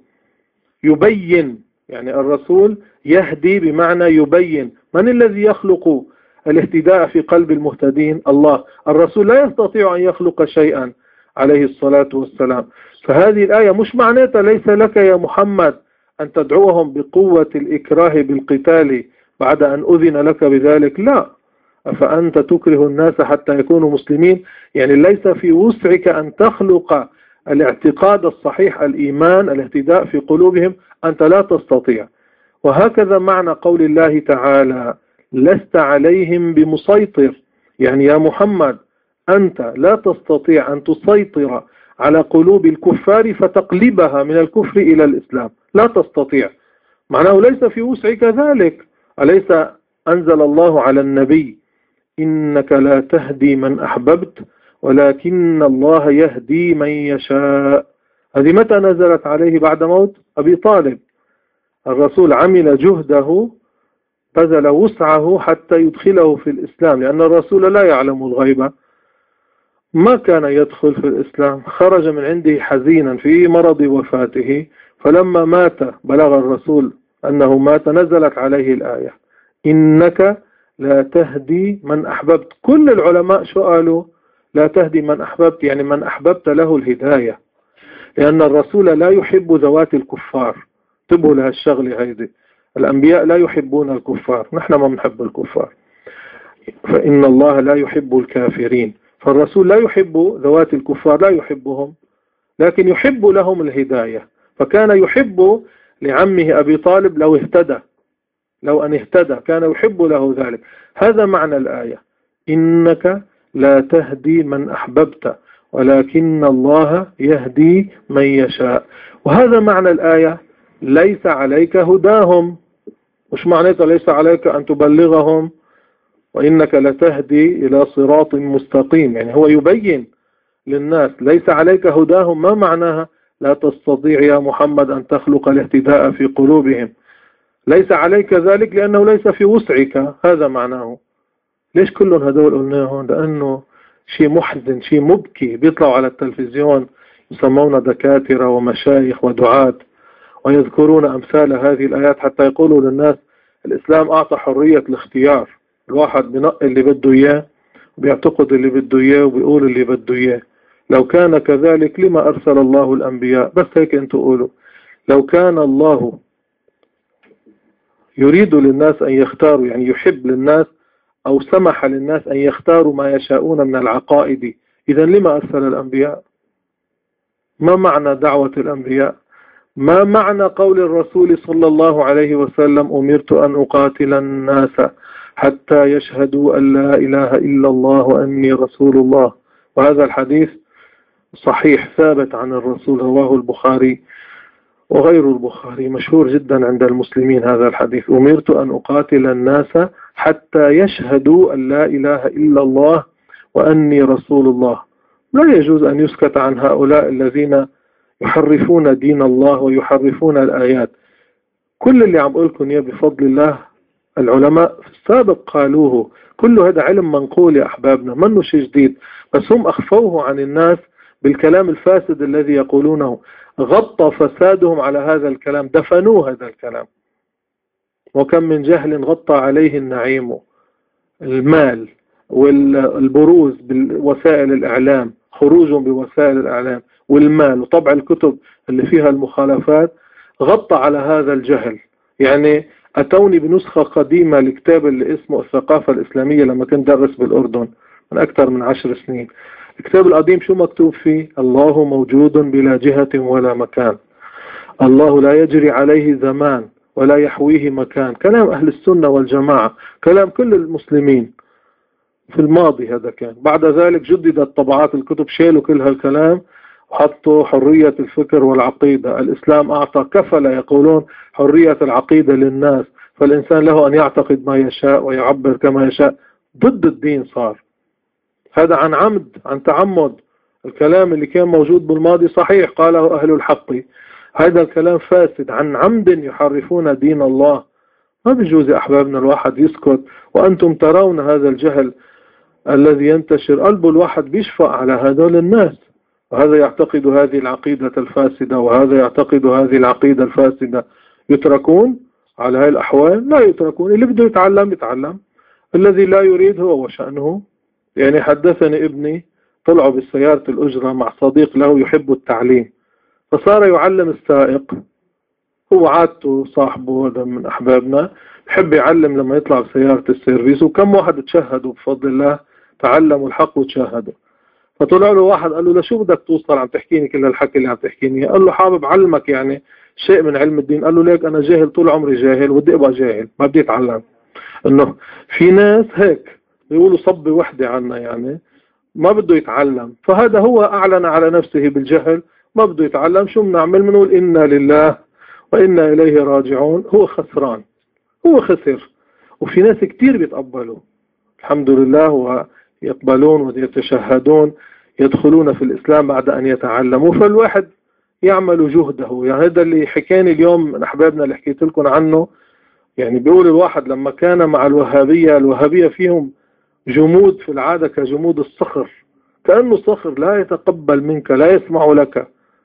يبين. يعني الرسول يهدي بمعنى يبين. من الذي يخلق الاهتداء في قلب المهتدين؟ الله. الرسول لا يستطيع أن يخلق شيئا عليه الصلاة والسلام. فهذه الآية مش معناتها ليس لك يا محمد أن تدعوهم بقوة الإكراه بالقتال بعد أن أذن لك بذلك، لا. أفأنت تكره الناس حتى يكونوا مسلمين، يعني ليس في وسعك أن تخلق الاعتقاد الصحيح، الإيمان، الاهتداء في قلوبهم، أنت لا تستطيع. وهكذا معنى قول الله تعالى: لست عليهم بمسيطر. يعني يا محمد أنت لا تستطيع أن تسيطر على قلوب الكفار فتقلبها من الكفر إلى الإسلام، لا تستطيع. معناه ليس في وسعك ذلك. أليس أنزل الله على النبي: إنك لا تهدي من أحببت ولكن الله يهدي من يشاء. هذه متى نزلت عليه؟ بعد موت أبي طالب. الرسول عمل جهده، بذل وسعه حتى يدخله في الإسلام، لأن الرسول لا يعلم الغيب. ما كان يدخل في الإسلام، خرج من عنده حزينا في مرض وفاته، فلما مات بلغ الرسول أنه مات، نزلت عليه الآية: إنك لا تهدي من أحببت. كل العلماء قالوا لا تهدي من أحببت، يعني من أحببت له الهداية، لأن الرسول لا يحب ذوات الكفار. انتبهوا لها الشغلة هيدي، الأنبياء لا يحبون الكفار، نحن ما بنحب الكفار، فإن الله لا يحب الكافرين. فالرسول لا يحب ذوات الكفار، لا يحبهم، لكن يحب لهم الهداية. فكان يحب لعمه أبي طالب لو اهتدى، لو أن اهتدى كان يحب له ذلك. هذا معنى الآية: إنك لا تهدي من أحببت ولكن الله يهدي من يشاء. وهذا معنى الآية: ليس عليك هداهم. مش معناته ليس عليك أن تبلغهم وإنك لتهدي إلى صراط مستقيم، يعني هو يبين للناس. ليس عليك هداهم ما معناها لا تستطيع يا محمد أن تخلق الاهتداء في قلوبهم. ليس عليك ذلك لأنه ليس في وسعك، هذا معناه. ليش كلهم هدول قلناهم؟ لأنه شيء محزن، شيء مبكي. بيطلعوا على التلفزيون يسمون دكاترة ومشايخ ودعاة ويذكرون أمثال هذه الآيات حتى يقولوا للناس الإسلام أعطى حرية الاختيار، الواحد بنقي اللي بده إياه، بيعتقد اللي بده إياه، وبيقول اللي بده إياه. لو كان كذلك لما أرسل الله الأنبياء؟ بس هيك أنتوا قولوا. لو كان الله يريد للناس أن يختاروا، يعني يحب للناس أو سمح للناس أن يختاروا ما يشاءون من العقائد، إذن لما أرسل الأنبياء؟ ما معنى دعوة الأنبياء؟ ما معنى قول الرسول صلى الله عليه وسلم أمرت أن أقاتل الناس حتى يشهدوا أن لا إله إلا الله وأني رسول الله؟ وهذا الحديث صحيح ثابت عن الرسول، رواه البخاري وغير البخاري، مشهور جدا عند المسلمين هذا الحديث. أمرت أن أقاتل الناس حتى يشهدوا أن لا إله إلا الله وأني رسول الله. لا يجوز أن يسكت عن هؤلاء الذين يحرفون دين الله ويحرفون الآيات. كل اللي عم أقولكم إياه بفضل الله العلماء في السابق قالوه، كل هذا علم منقول يا أحبابنا، منه شيء جديد، بس هم أخفوه عن الناس بالكلام الفاسد الذي يقولونه. غطى فسادهم على هذا الكلام، دفنوه هذا الكلام. وكم من جهل غطى عليه النعيم، المال والبروز بوسائل الإعلام، خروج بوسائل الإعلام والمال وطبع الكتب اللي فيها المخالفات، غطى على هذا الجهل. يعني أتوني بنسخة قديمة لكتاب اللي اسمه الثقافة الإسلامية لما كنت درس بالأردن من أكثر من 10 سنين. الكتاب القديم شو مكتوب فيه؟ الله موجود بلا جهة ولا مكان، الله لا يجري عليه زمان ولا يحويه مكان. كلام أهل السنة والجماعة، كلام كل المسلمين في الماضي. هذا كان بعد ذلك جددت طبعات الكتب، شالوا كل هالكلام وحطوا حرية الفكر والعقيدة. الإسلام أعطى كفل يقولون حرية العقيدة للناس، فالإنسان له أن يعتقد ما يشاء ويعبر كما يشاء. ضد الدين صار هذا، عن عمد، عن تعمد. الكلام اللي كان موجود بالماضي صحيح قاله أهل الحق، هذا الكلام فاسد عن عمد، يحرفون دين الله. ما بيجوز يا أحبابنا الواحد يسكت وأنتم ترون هذا الجهل الذي ينتشر. قلب الواحد بيشفق على هذول الناس، وهذا يعتقد هذه العقيدة الفاسدة وهذا يعتقد هذه العقيدة الفاسدة. يتركون على هذه الأحوال؟ لا يتركون. اللي بده يتعلم يتعلم، الذي لا يريد هو وشأنه. يعني حدثني ابني طلعوا بالسيارة الأجرة مع صديق له يحب التعليم، فصار يعلم السائق. هو عادته صاحبه هذا من أحبابنا بحب يعلم لما يطلع بسيارة السيرفيس، وكم واحد تشهدوا بفضل الله، تعلموا الحق وتشهدوا. فطلع له واحد قال له لشو بدك توصل عم تحكيني كل هالحكي اللي عم تحكيني؟ قال له حابب علمك يعني شيء من علم الدين. قال له ليك أنا جاهل، طول عمري جاهل وبدي أبقى جاهل، ما بدي أتعلم. إنه في ناس هيك يقولوا صبي وحدة عنا، يعني ما بده يتعلم. فهذا هو أعلن على نفسه بالجهل، ما بده يتعلم. شو بنعمل؟ بنقول إنا لله وإنا إليه راجعون. هو خسران، هو خسر. وفي ناس كتير بيتقبلوا الحمد لله ويقبلون ويتشهدون، يدخلون في الإسلام بعد أن يتعلموا. فالواحد يعمل جهده. يعني هذا اللي حكاني اليوم من أحبابنا اللي حكيت لكم عنه، يعني بيقول الواحد لما كان مع الوهابية فيهم جمود في العادة كجمود الصخر، كأنه صخر لا يتقبل منك، لا يسمع لك.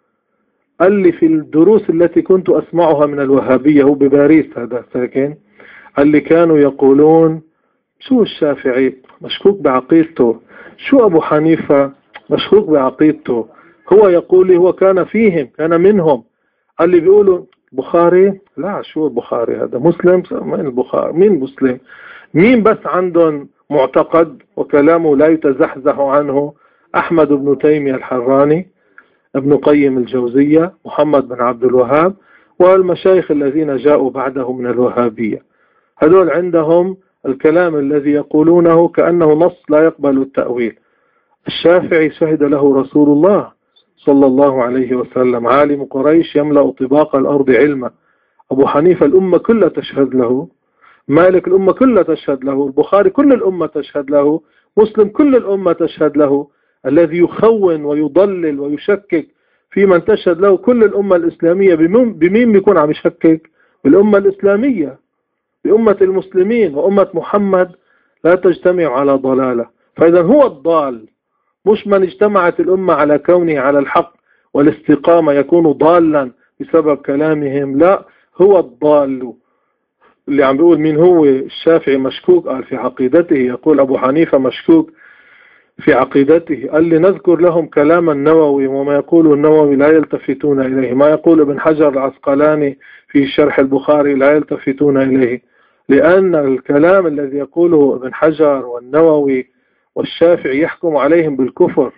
قال لي في الدروس التي كنت أسمعها من الوهابية، هو بباريس هذا ساكن، قال لي كانوا يقولون شو الشافعي مشكوك بعقيدته، شو أبو حنيفة مشكوك بعقيدته. هو يقول لي هو كان فيهم، كان منهم. قال لي بيقولوا بخاري، لا شو البخاري هذا مسلم؟ مين البخاري؟ مين مسلم؟ مين بس عندهم معتقد وكلامه لا يتزحزح عنه؟ أحمد بن تيمية الحراني، ابن قيم الجوزية، محمد بن عبد الوهاب، والمشايخ الذين جاءوا بعده من الوهابية. هذول عندهم الكلام الذي يقولونه كأنه نص لا يقبل التأويل. الشافعي شهد له رسول الله صلى الله عليه وسلم، عالم قريش يملأ طباق الأرض علما. أبو حنيفة الأمة كلها تشهد له، مالك الأمة كلها تشهد له، البخاري كل الأمة تشهد له، مسلم كل الأمة تشهد له. الذي يخون ويضلل ويشكك في من تشهد له كل الأمة الإسلامية، بمين بيكون عم يشكك؟ بالأمة الإسلامية، بأمة المسلمين. وأمة محمد لا تجتمع على ضلالة. فإذا هو الضال، مش من اجتمعت الأمة على كونه على الحق والاستقامة يكون ضالا بسبب كلامهم، لا، هو الضال. اللي عم بيقول مين هو الشافعي مشكوك، قال في عقيدته. يقول أبو حنيفة مشكوك في عقيدته. قال لي نذكر لهم كلام النووي، وما يقول النووي لا يلتفتون إليه، ما يقول ابن حجر العسقلاني في شرح البخاري لا يلتفتون إليه، لأن الكلام الذي يقوله ابن حجر والنووي والشافعي يحكم عليهم بالكفر.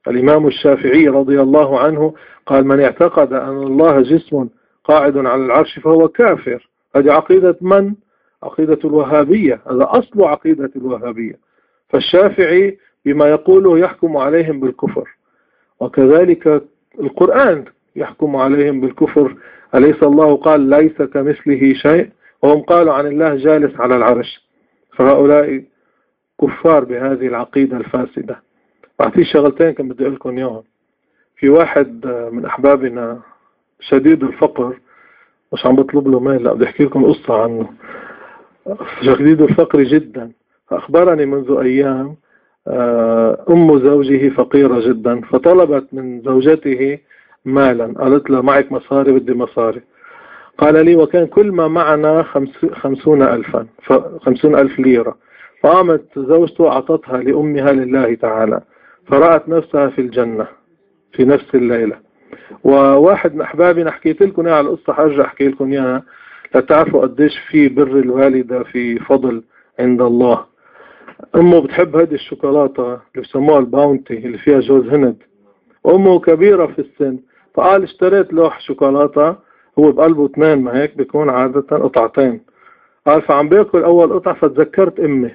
الإمام الشافعي رضي الله عنه قال: من اعتقد أن الله جسم قاعد على العرش فهو كافر. هذه عقيدة من؟ عقيدة الوهابية، هذا أصل عقيدة الوهابية. فالشافعي بما يقوله يحكم عليهم بالكفر، وكذلك القرآن يحكم عليهم بالكفر. أليس الله قال: ليس كمثله شيء؟ وهم قالوا عن الله جالس على العرش. فهؤلاء كفار بهذه العقيدة الفاسدة. في شغلتين كان بدي أقول لكم إياهم. في واحد من أحبابنا شديد الفقر، مش عم بطلب له مال، لا بدي أحكي لكم قصة عنه. شديد الفقر جدا. فأخبرني منذ أيام أم زوجه فقيرة جدا، فطلبت من زوجته مالا. قالت له: معك مصاري؟ بدي مصاري. قال لي: وكان كل ما معنا 50,000 ليرة. فقامت زوجته أعطتها لأمها لله تعالى، فرأت نفسها في الجنة في نفس الليلة. وواحد من أحبابنا حكيت لكم على القصة، حرجع أحكي لكم إياها لتعرفوا قديش في بر الوالدة في فضل عند الله. أمه بتحب هذه الشوكولاتة اللي بسموها الباونتي اللي فيها جوز هند، وأمه كبيرة في السن، فقال: اشتريت لوح شوكولاتة، هو بقلبه 2 ما هيك بيكون عادة قطعتين. قال: فعم باكل أول قطعة فتذكرت أمي،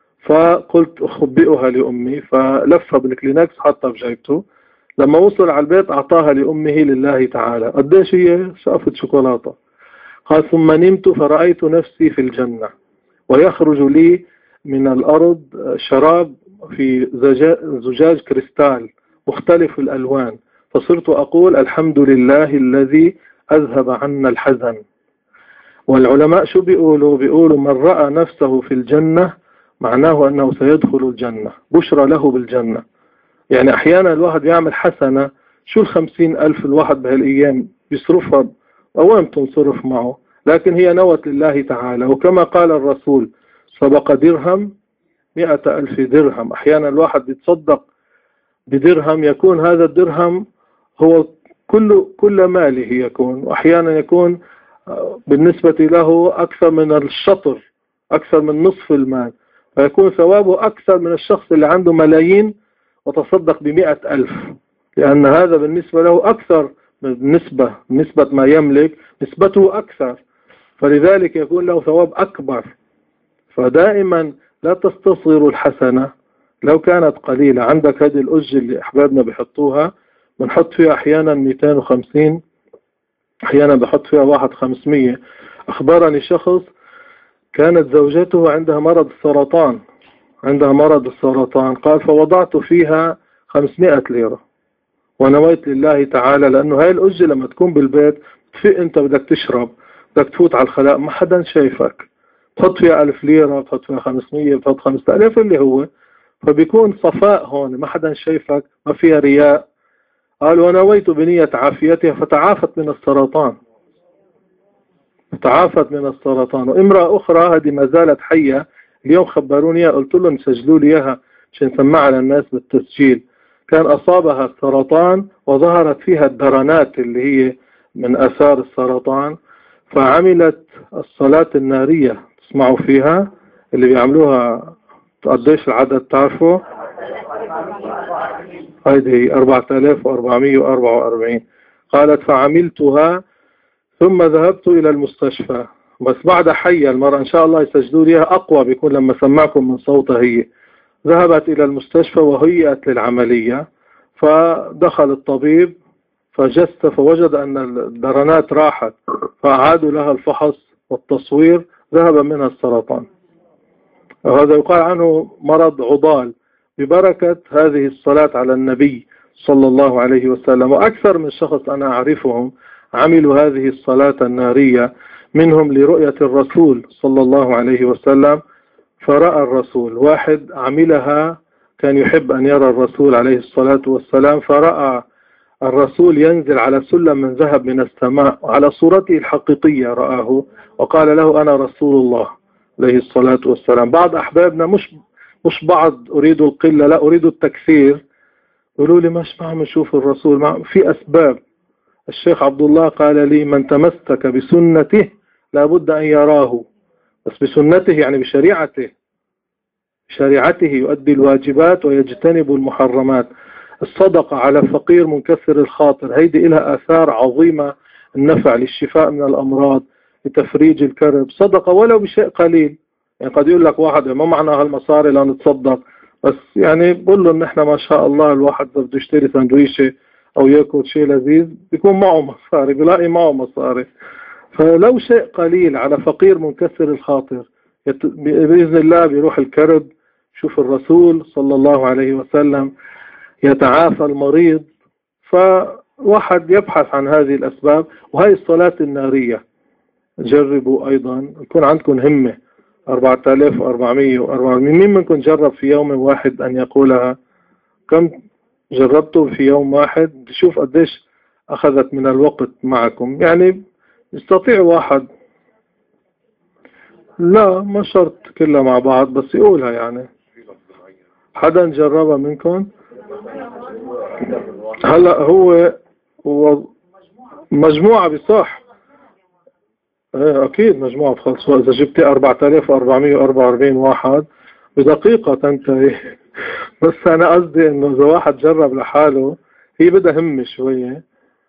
فقلت أخبئها لأمي، فلفها بالكلينكس حطها بجيبته. لما وصل على البيت أعطاها لأمه لله تعالى. قديش هي؟ شقفة شوكولاتة. قال: ثم نمت فرأيت نفسي في الجنة، ويخرج لي من الأرض شراب في زجاج كريستال مختلف الألوان، فصرت أقول: الحمد لله الذي أذهب عنا الحزن. والعلماء شو بيقولوا من رأى نفسه في الجنة معناه أنه سيدخل الجنة، بشرى له بالجنة. يعني أحيانا الواحد يعمل حسنة، شو 50,000 الواحد بهالأيام بيصرفها، أوام تنصرف معه، لكن هي نوت لله تعالى. وكما قال الرسول: سبق درهم 100,000 درهم. أحيانا الواحد بيتصدق بدرهم، يكون هذا الدرهم هو كل ماله يكون، وأحيانا يكون بالنسبة له أكثر من الشطر، أكثر من نصف المال، فيكون ثوابه أكثر من الشخص اللي عنده ملايين وتصدق ب100,000، لأن هذا بالنسبة له أكثر من نسبة ما يملك، نسبته أكثر، فلذلك يكون له ثواب أكبر. فدائما لا تستصغروا الحسنة لو كانت قليلة. عندك هذه الأج اللي أحبابنا بيحطوها، بنحط فيها أحيانا 250، أحيانا بحط فيها واحد 500. أخبرني شخص كانت زوجته عندها مرض السرطان، قال: فوضعت فيها 500 ليرة ونويت لله تعالى، لأنه هاي الأجة لما تكون بالبيت تفق أنت بدك تشرب، بدك تفوت على الخلاء، ما حدا شايفك، تحط فيها 1000 ليرة، تحط فيها 500، تحط 5000 اللي هو، فبيكون صفاء هون، ما حدا شايفك، ما فيها رياء. قال: ونويت بنية عافيتها فتعافت من السرطان. وامرأة أخرى هذه ما زالت حية، اليوم خبروني، قلت لهم سجلوا لي إياها عشان نسمعها للناس بالتسجيل. كان أصابها السرطان وظهرت فيها الدرنات اللي هي من آثار السرطان، فعملت الصلاة النارية. تسمعوا فيها اللي بيعملوها قديش العدد تعرفوا؟ هذه 4444. قالت: فعملتها ثم ذهبت إلى المستشفى، بس بعد حية المرأة، إن شاء الله يسجلوا ليها أقوى بيكون لما سمعكم من صوتها. هي ذهبت إلى المستشفى وهيئت للعملية، فدخل الطبيب فجست فوجد أن الدرنات راحت، فأعادوا لها الفحص والتصوير، ذهب منها السرطان. وهذا يقال عنه مرض عضال ببركة هذه الصلاة على النبي صلى الله عليه وسلم. وأكثر من شخص أنا أعرفهم عملوا هذه الصلاة النارية، منهم لرؤية الرسول صلى الله عليه وسلم، فرأى الرسول. واحد عملها كان يحب أن يرى الرسول عليه الصلاة والسلام، فرأى الرسول ينزل على سلم من ذهب من السماء على صورته الحقيقية، رآه وقال له: أنا رسول الله عليه الصلاة والسلام. بعض أحبابنا مش بعض أريد القلة، لا أريد التكثير، قالوا لي: مش عم نشوف الرسول، في أسباب. الشيخ عبد الله قال لي: من تمسك بسنته لابد أن يراه، بس بسنته يعني بشريعته يؤدي الواجبات ويجتنب المحرمات. الصدقة على فقير منكسر الخاطر هيدي لها آثار عظيمة، النفع للشفاء من الأمراض، لتفريج الكرب. صدقة ولو بشيء قليل. يعني قد يقول لك واحد ما معناها المصاري لا نتصدق، بس يعني بقول له ان احنا ما شاء الله الواحد بده يشتري سندويشة او ياكل شيء لذيذ بيكون معه مصاري، بيلاقي معه مصاري. فلو شيء قليل على فقير منكسر الخاطر بإذن الله بيروح الكرب. شوف الرسول صلى الله عليه وسلم يتعافى المريض. فواحد يبحث عن هذه الأسباب. وهي الصلاة النارية جربوا أيضا، يكون عندكم همة. 4400 مين منكم جرب في يوم واحد أن يقولها؟ كم جربتوا في يوم واحد؟ شوف قديش أخذت من الوقت معكم. يعني يستطيع واحد، لا ما شرط كلها مع بعض، بس يقولها. يعني حدا جربها منكم؟ هلا هو مجموعة بصح. ايه اكيد مجموعة بخلص. اذا جبتي 4444 واحد بدقيقة تنتهي. بس انا قصدي انه اذا واحد جرب لحاله هي بدها همة شوية.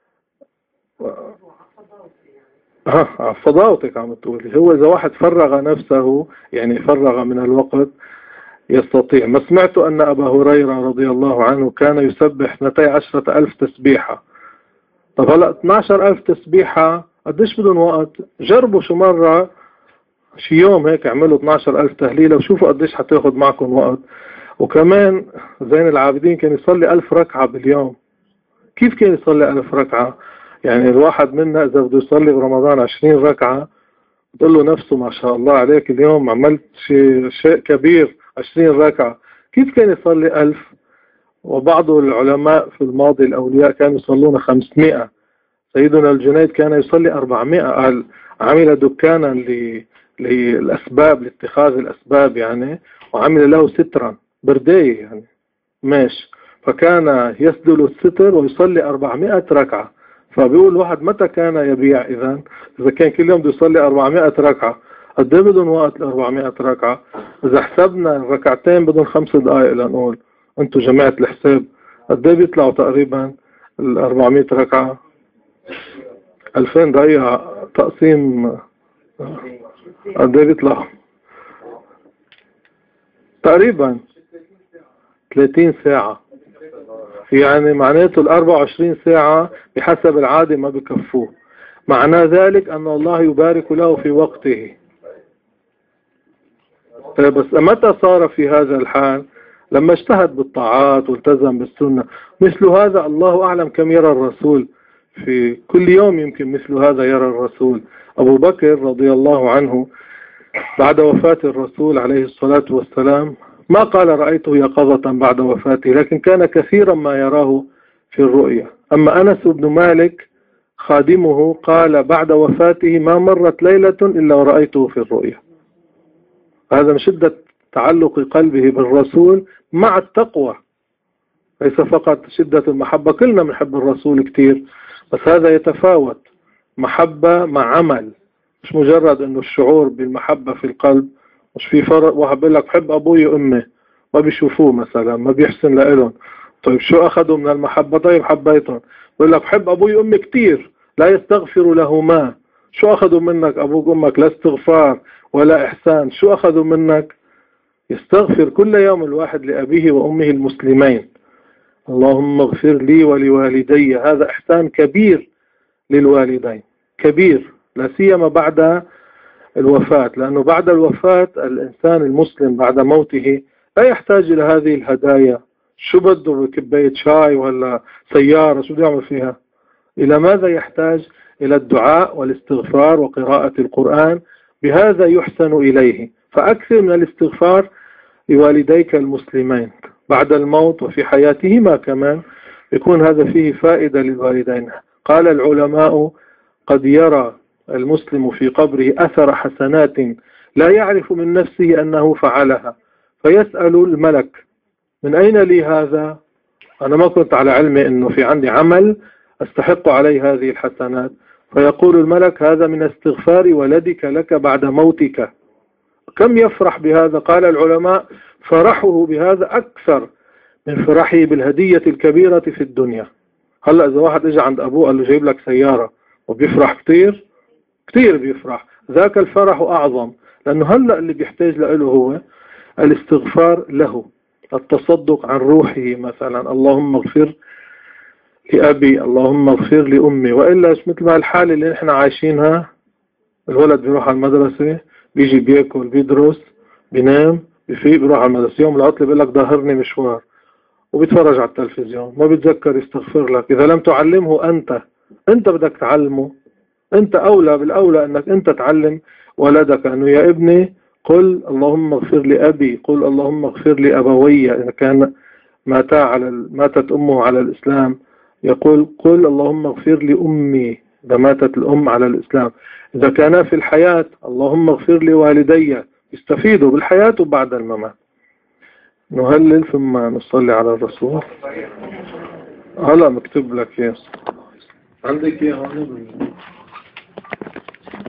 فضاوتك عم تقولي. هو اذا واحد فرغ نفسه، يعني فرغ من الوقت، يستطيع. ما سمعت أن أبا هريرة رضي الله عنه كان يسبح 12,000 تسبيحة. طب هلأ 12,000 تسبيحة قديش بدون وقت؟ جربوا شو مرة شي يوم هيك اعملوا 12,000 تهليلة وشوفوا قديش حتاخد معكم وقت. وكمان زين العابدين كان يصلي 1000 ركعة باليوم. كيف كان يصلي 1000 ركعة؟ يعني الواحد منا إذا بده يصلي برمضان 20 ركعة بتقول له نفسه ما شاء الله عليك اليوم عملت شيء كبير، 20 ركعة. كيف كان يصلي 1000؟ وبعض العلماء في الماضي الأولياء كانوا يصلون 500. سيدنا الجنيد كان يصلي 400. عمل دكانا للأسباب، لاتخاذ الأسباب يعني، وعمل له سترا برداية يعني ماشي. فكان يسدل الستر ويصلي 400 ركعة. فبيقول واحد متى كان يبيع إذا كان كل يوم بده يصلي 400 ركعة قد ايه بدون وقت ل 400 ركعة؟ إذا حسبنا الركعتين بدون 5 دقائق لنقول أنتم جماعة الحساب قد ايه بيطلعوا تقريبا ال 400 ركعة؟ 2000 دقيقة تقسيم قد ايه بيطلعوا؟ تقريبا 30 ساعة. يعني معناته ال 24 ساعة بحسب العادة ما بكفوه. معنى ذلك أن الله يبارك له في وقته. بس متى صار في هذا الحال؟ لما اجتهد بالطاعات والتزم بالسنة. مثل هذا الله أعلم كم يرى الرسول في كل يوم. يمكن مثل هذا يرى الرسول. أبو بكر رضي الله عنه بعد وفاة الرسول عليه الصلاة والسلام ما قال رأيته يقظة بعد وفاته، لكن كان كثيرا ما يراه في الرؤيا. أما أنس بن مالك خادمه قال بعد وفاته ما مرت ليلة إلا ورأيته في الرؤيا. هذا من شدة تعلق قلبه بالرسول مع التقوى، ليس فقط شدة المحبة. كلنا بنحب الرسول كتير، بس هذا يتفاوت. محبة مع عمل، مش مجرد انه الشعور بالمحبة في القلب. مش في فرق. واحد بيقول لك بحب ابوي وامي ما بيشوفوه مثلا، ما بيحسن لهم. طيب شو اخذوا من المحبة؟ طيب حبيتهم. بيقول لك بحب ابوي وامي كتير لا يستغفر لهما. شو اخذوا منك ابوك وامك؟ لا استغفار ولا احسان. شو اخذوا منك؟ يستغفر كل يوم الواحد لابيه وامه المسلمين. اللهم اغفر لي ولوالدي. هذا احسان كبير للوالدين، كبير، لا سيما بعد الوفاة. لأنه بعد الوفاة الإنسان المسلم بعد موته لا يحتاج إلى هذه الهدايا. شو بده بكباية شاي ولا سيارة؟ شو بده يعمل فيها؟ إلى ماذا يحتاج؟ إلى الدعاء والاستغفار وقراءة القرآن. بهذا يحسن إليه. فأكثر من الاستغفار لوالديك المسلمين بعد الموت وفي حياتهما كمان، يكون هذا فيه فائدة للوالدين. قال العلماء قد يرى المسلم في قبره أثر حسنات لا يعرف من نفسه أنه فعلها، فيسأل الملك من أين لي هذا؟ أنا ما كنت على علمي أنه في عندي عمل أستحق عليه هذه الحسنات. فيقول الملك هذا من استغفار ولدك لك بعد موتك. كم يفرح بهذا؟ قال العلماء فرحه بهذا أكثر من فرحه بالهدية الكبيرة في الدنيا. هلأ إذا واحد إجا عند أبوه قال له جايب لك سيارة وبيفرح كتير كتير بيفرح، ذاك الفرح أعظم، لأنه هلأ اللي بيحتاج له هو الاستغفار له، التصدق عن روحه مثلا، اللهم اغفر لأبي، اللهم اغفر لأمي. وإلا مثل ما الحالة اللي نحن عايشينها، الولد بيروح على المدرسة، بيجي بياكل بيدرس بينام بيفيق بيروح على المدرسة، يوم العطلة بيقول لك ظاهرني مشوار، وبيتفرج على التلفزيون، ما بيتذكر يستغفر لك. إذا لم تعلمه أنت بدك تعلمه، أنت أولى بالأولى أنك أنت تعلم ولدك أنه يا ابني قل اللهم اغفر لأبي، قل اللهم اغفر لأبوي. إذا كان ماتت أمه على الإسلام يقول قل اللهم اغفر لأمي، إذا ماتت الأم على الإسلام. إذا كان في الحياة اللهم اغفر لوالدي، يستفيدوا بالحياة وبعد الممات. نهلل ثم نصلي على الرسول. هلا مكتوب لك يا عندك ايه هون؟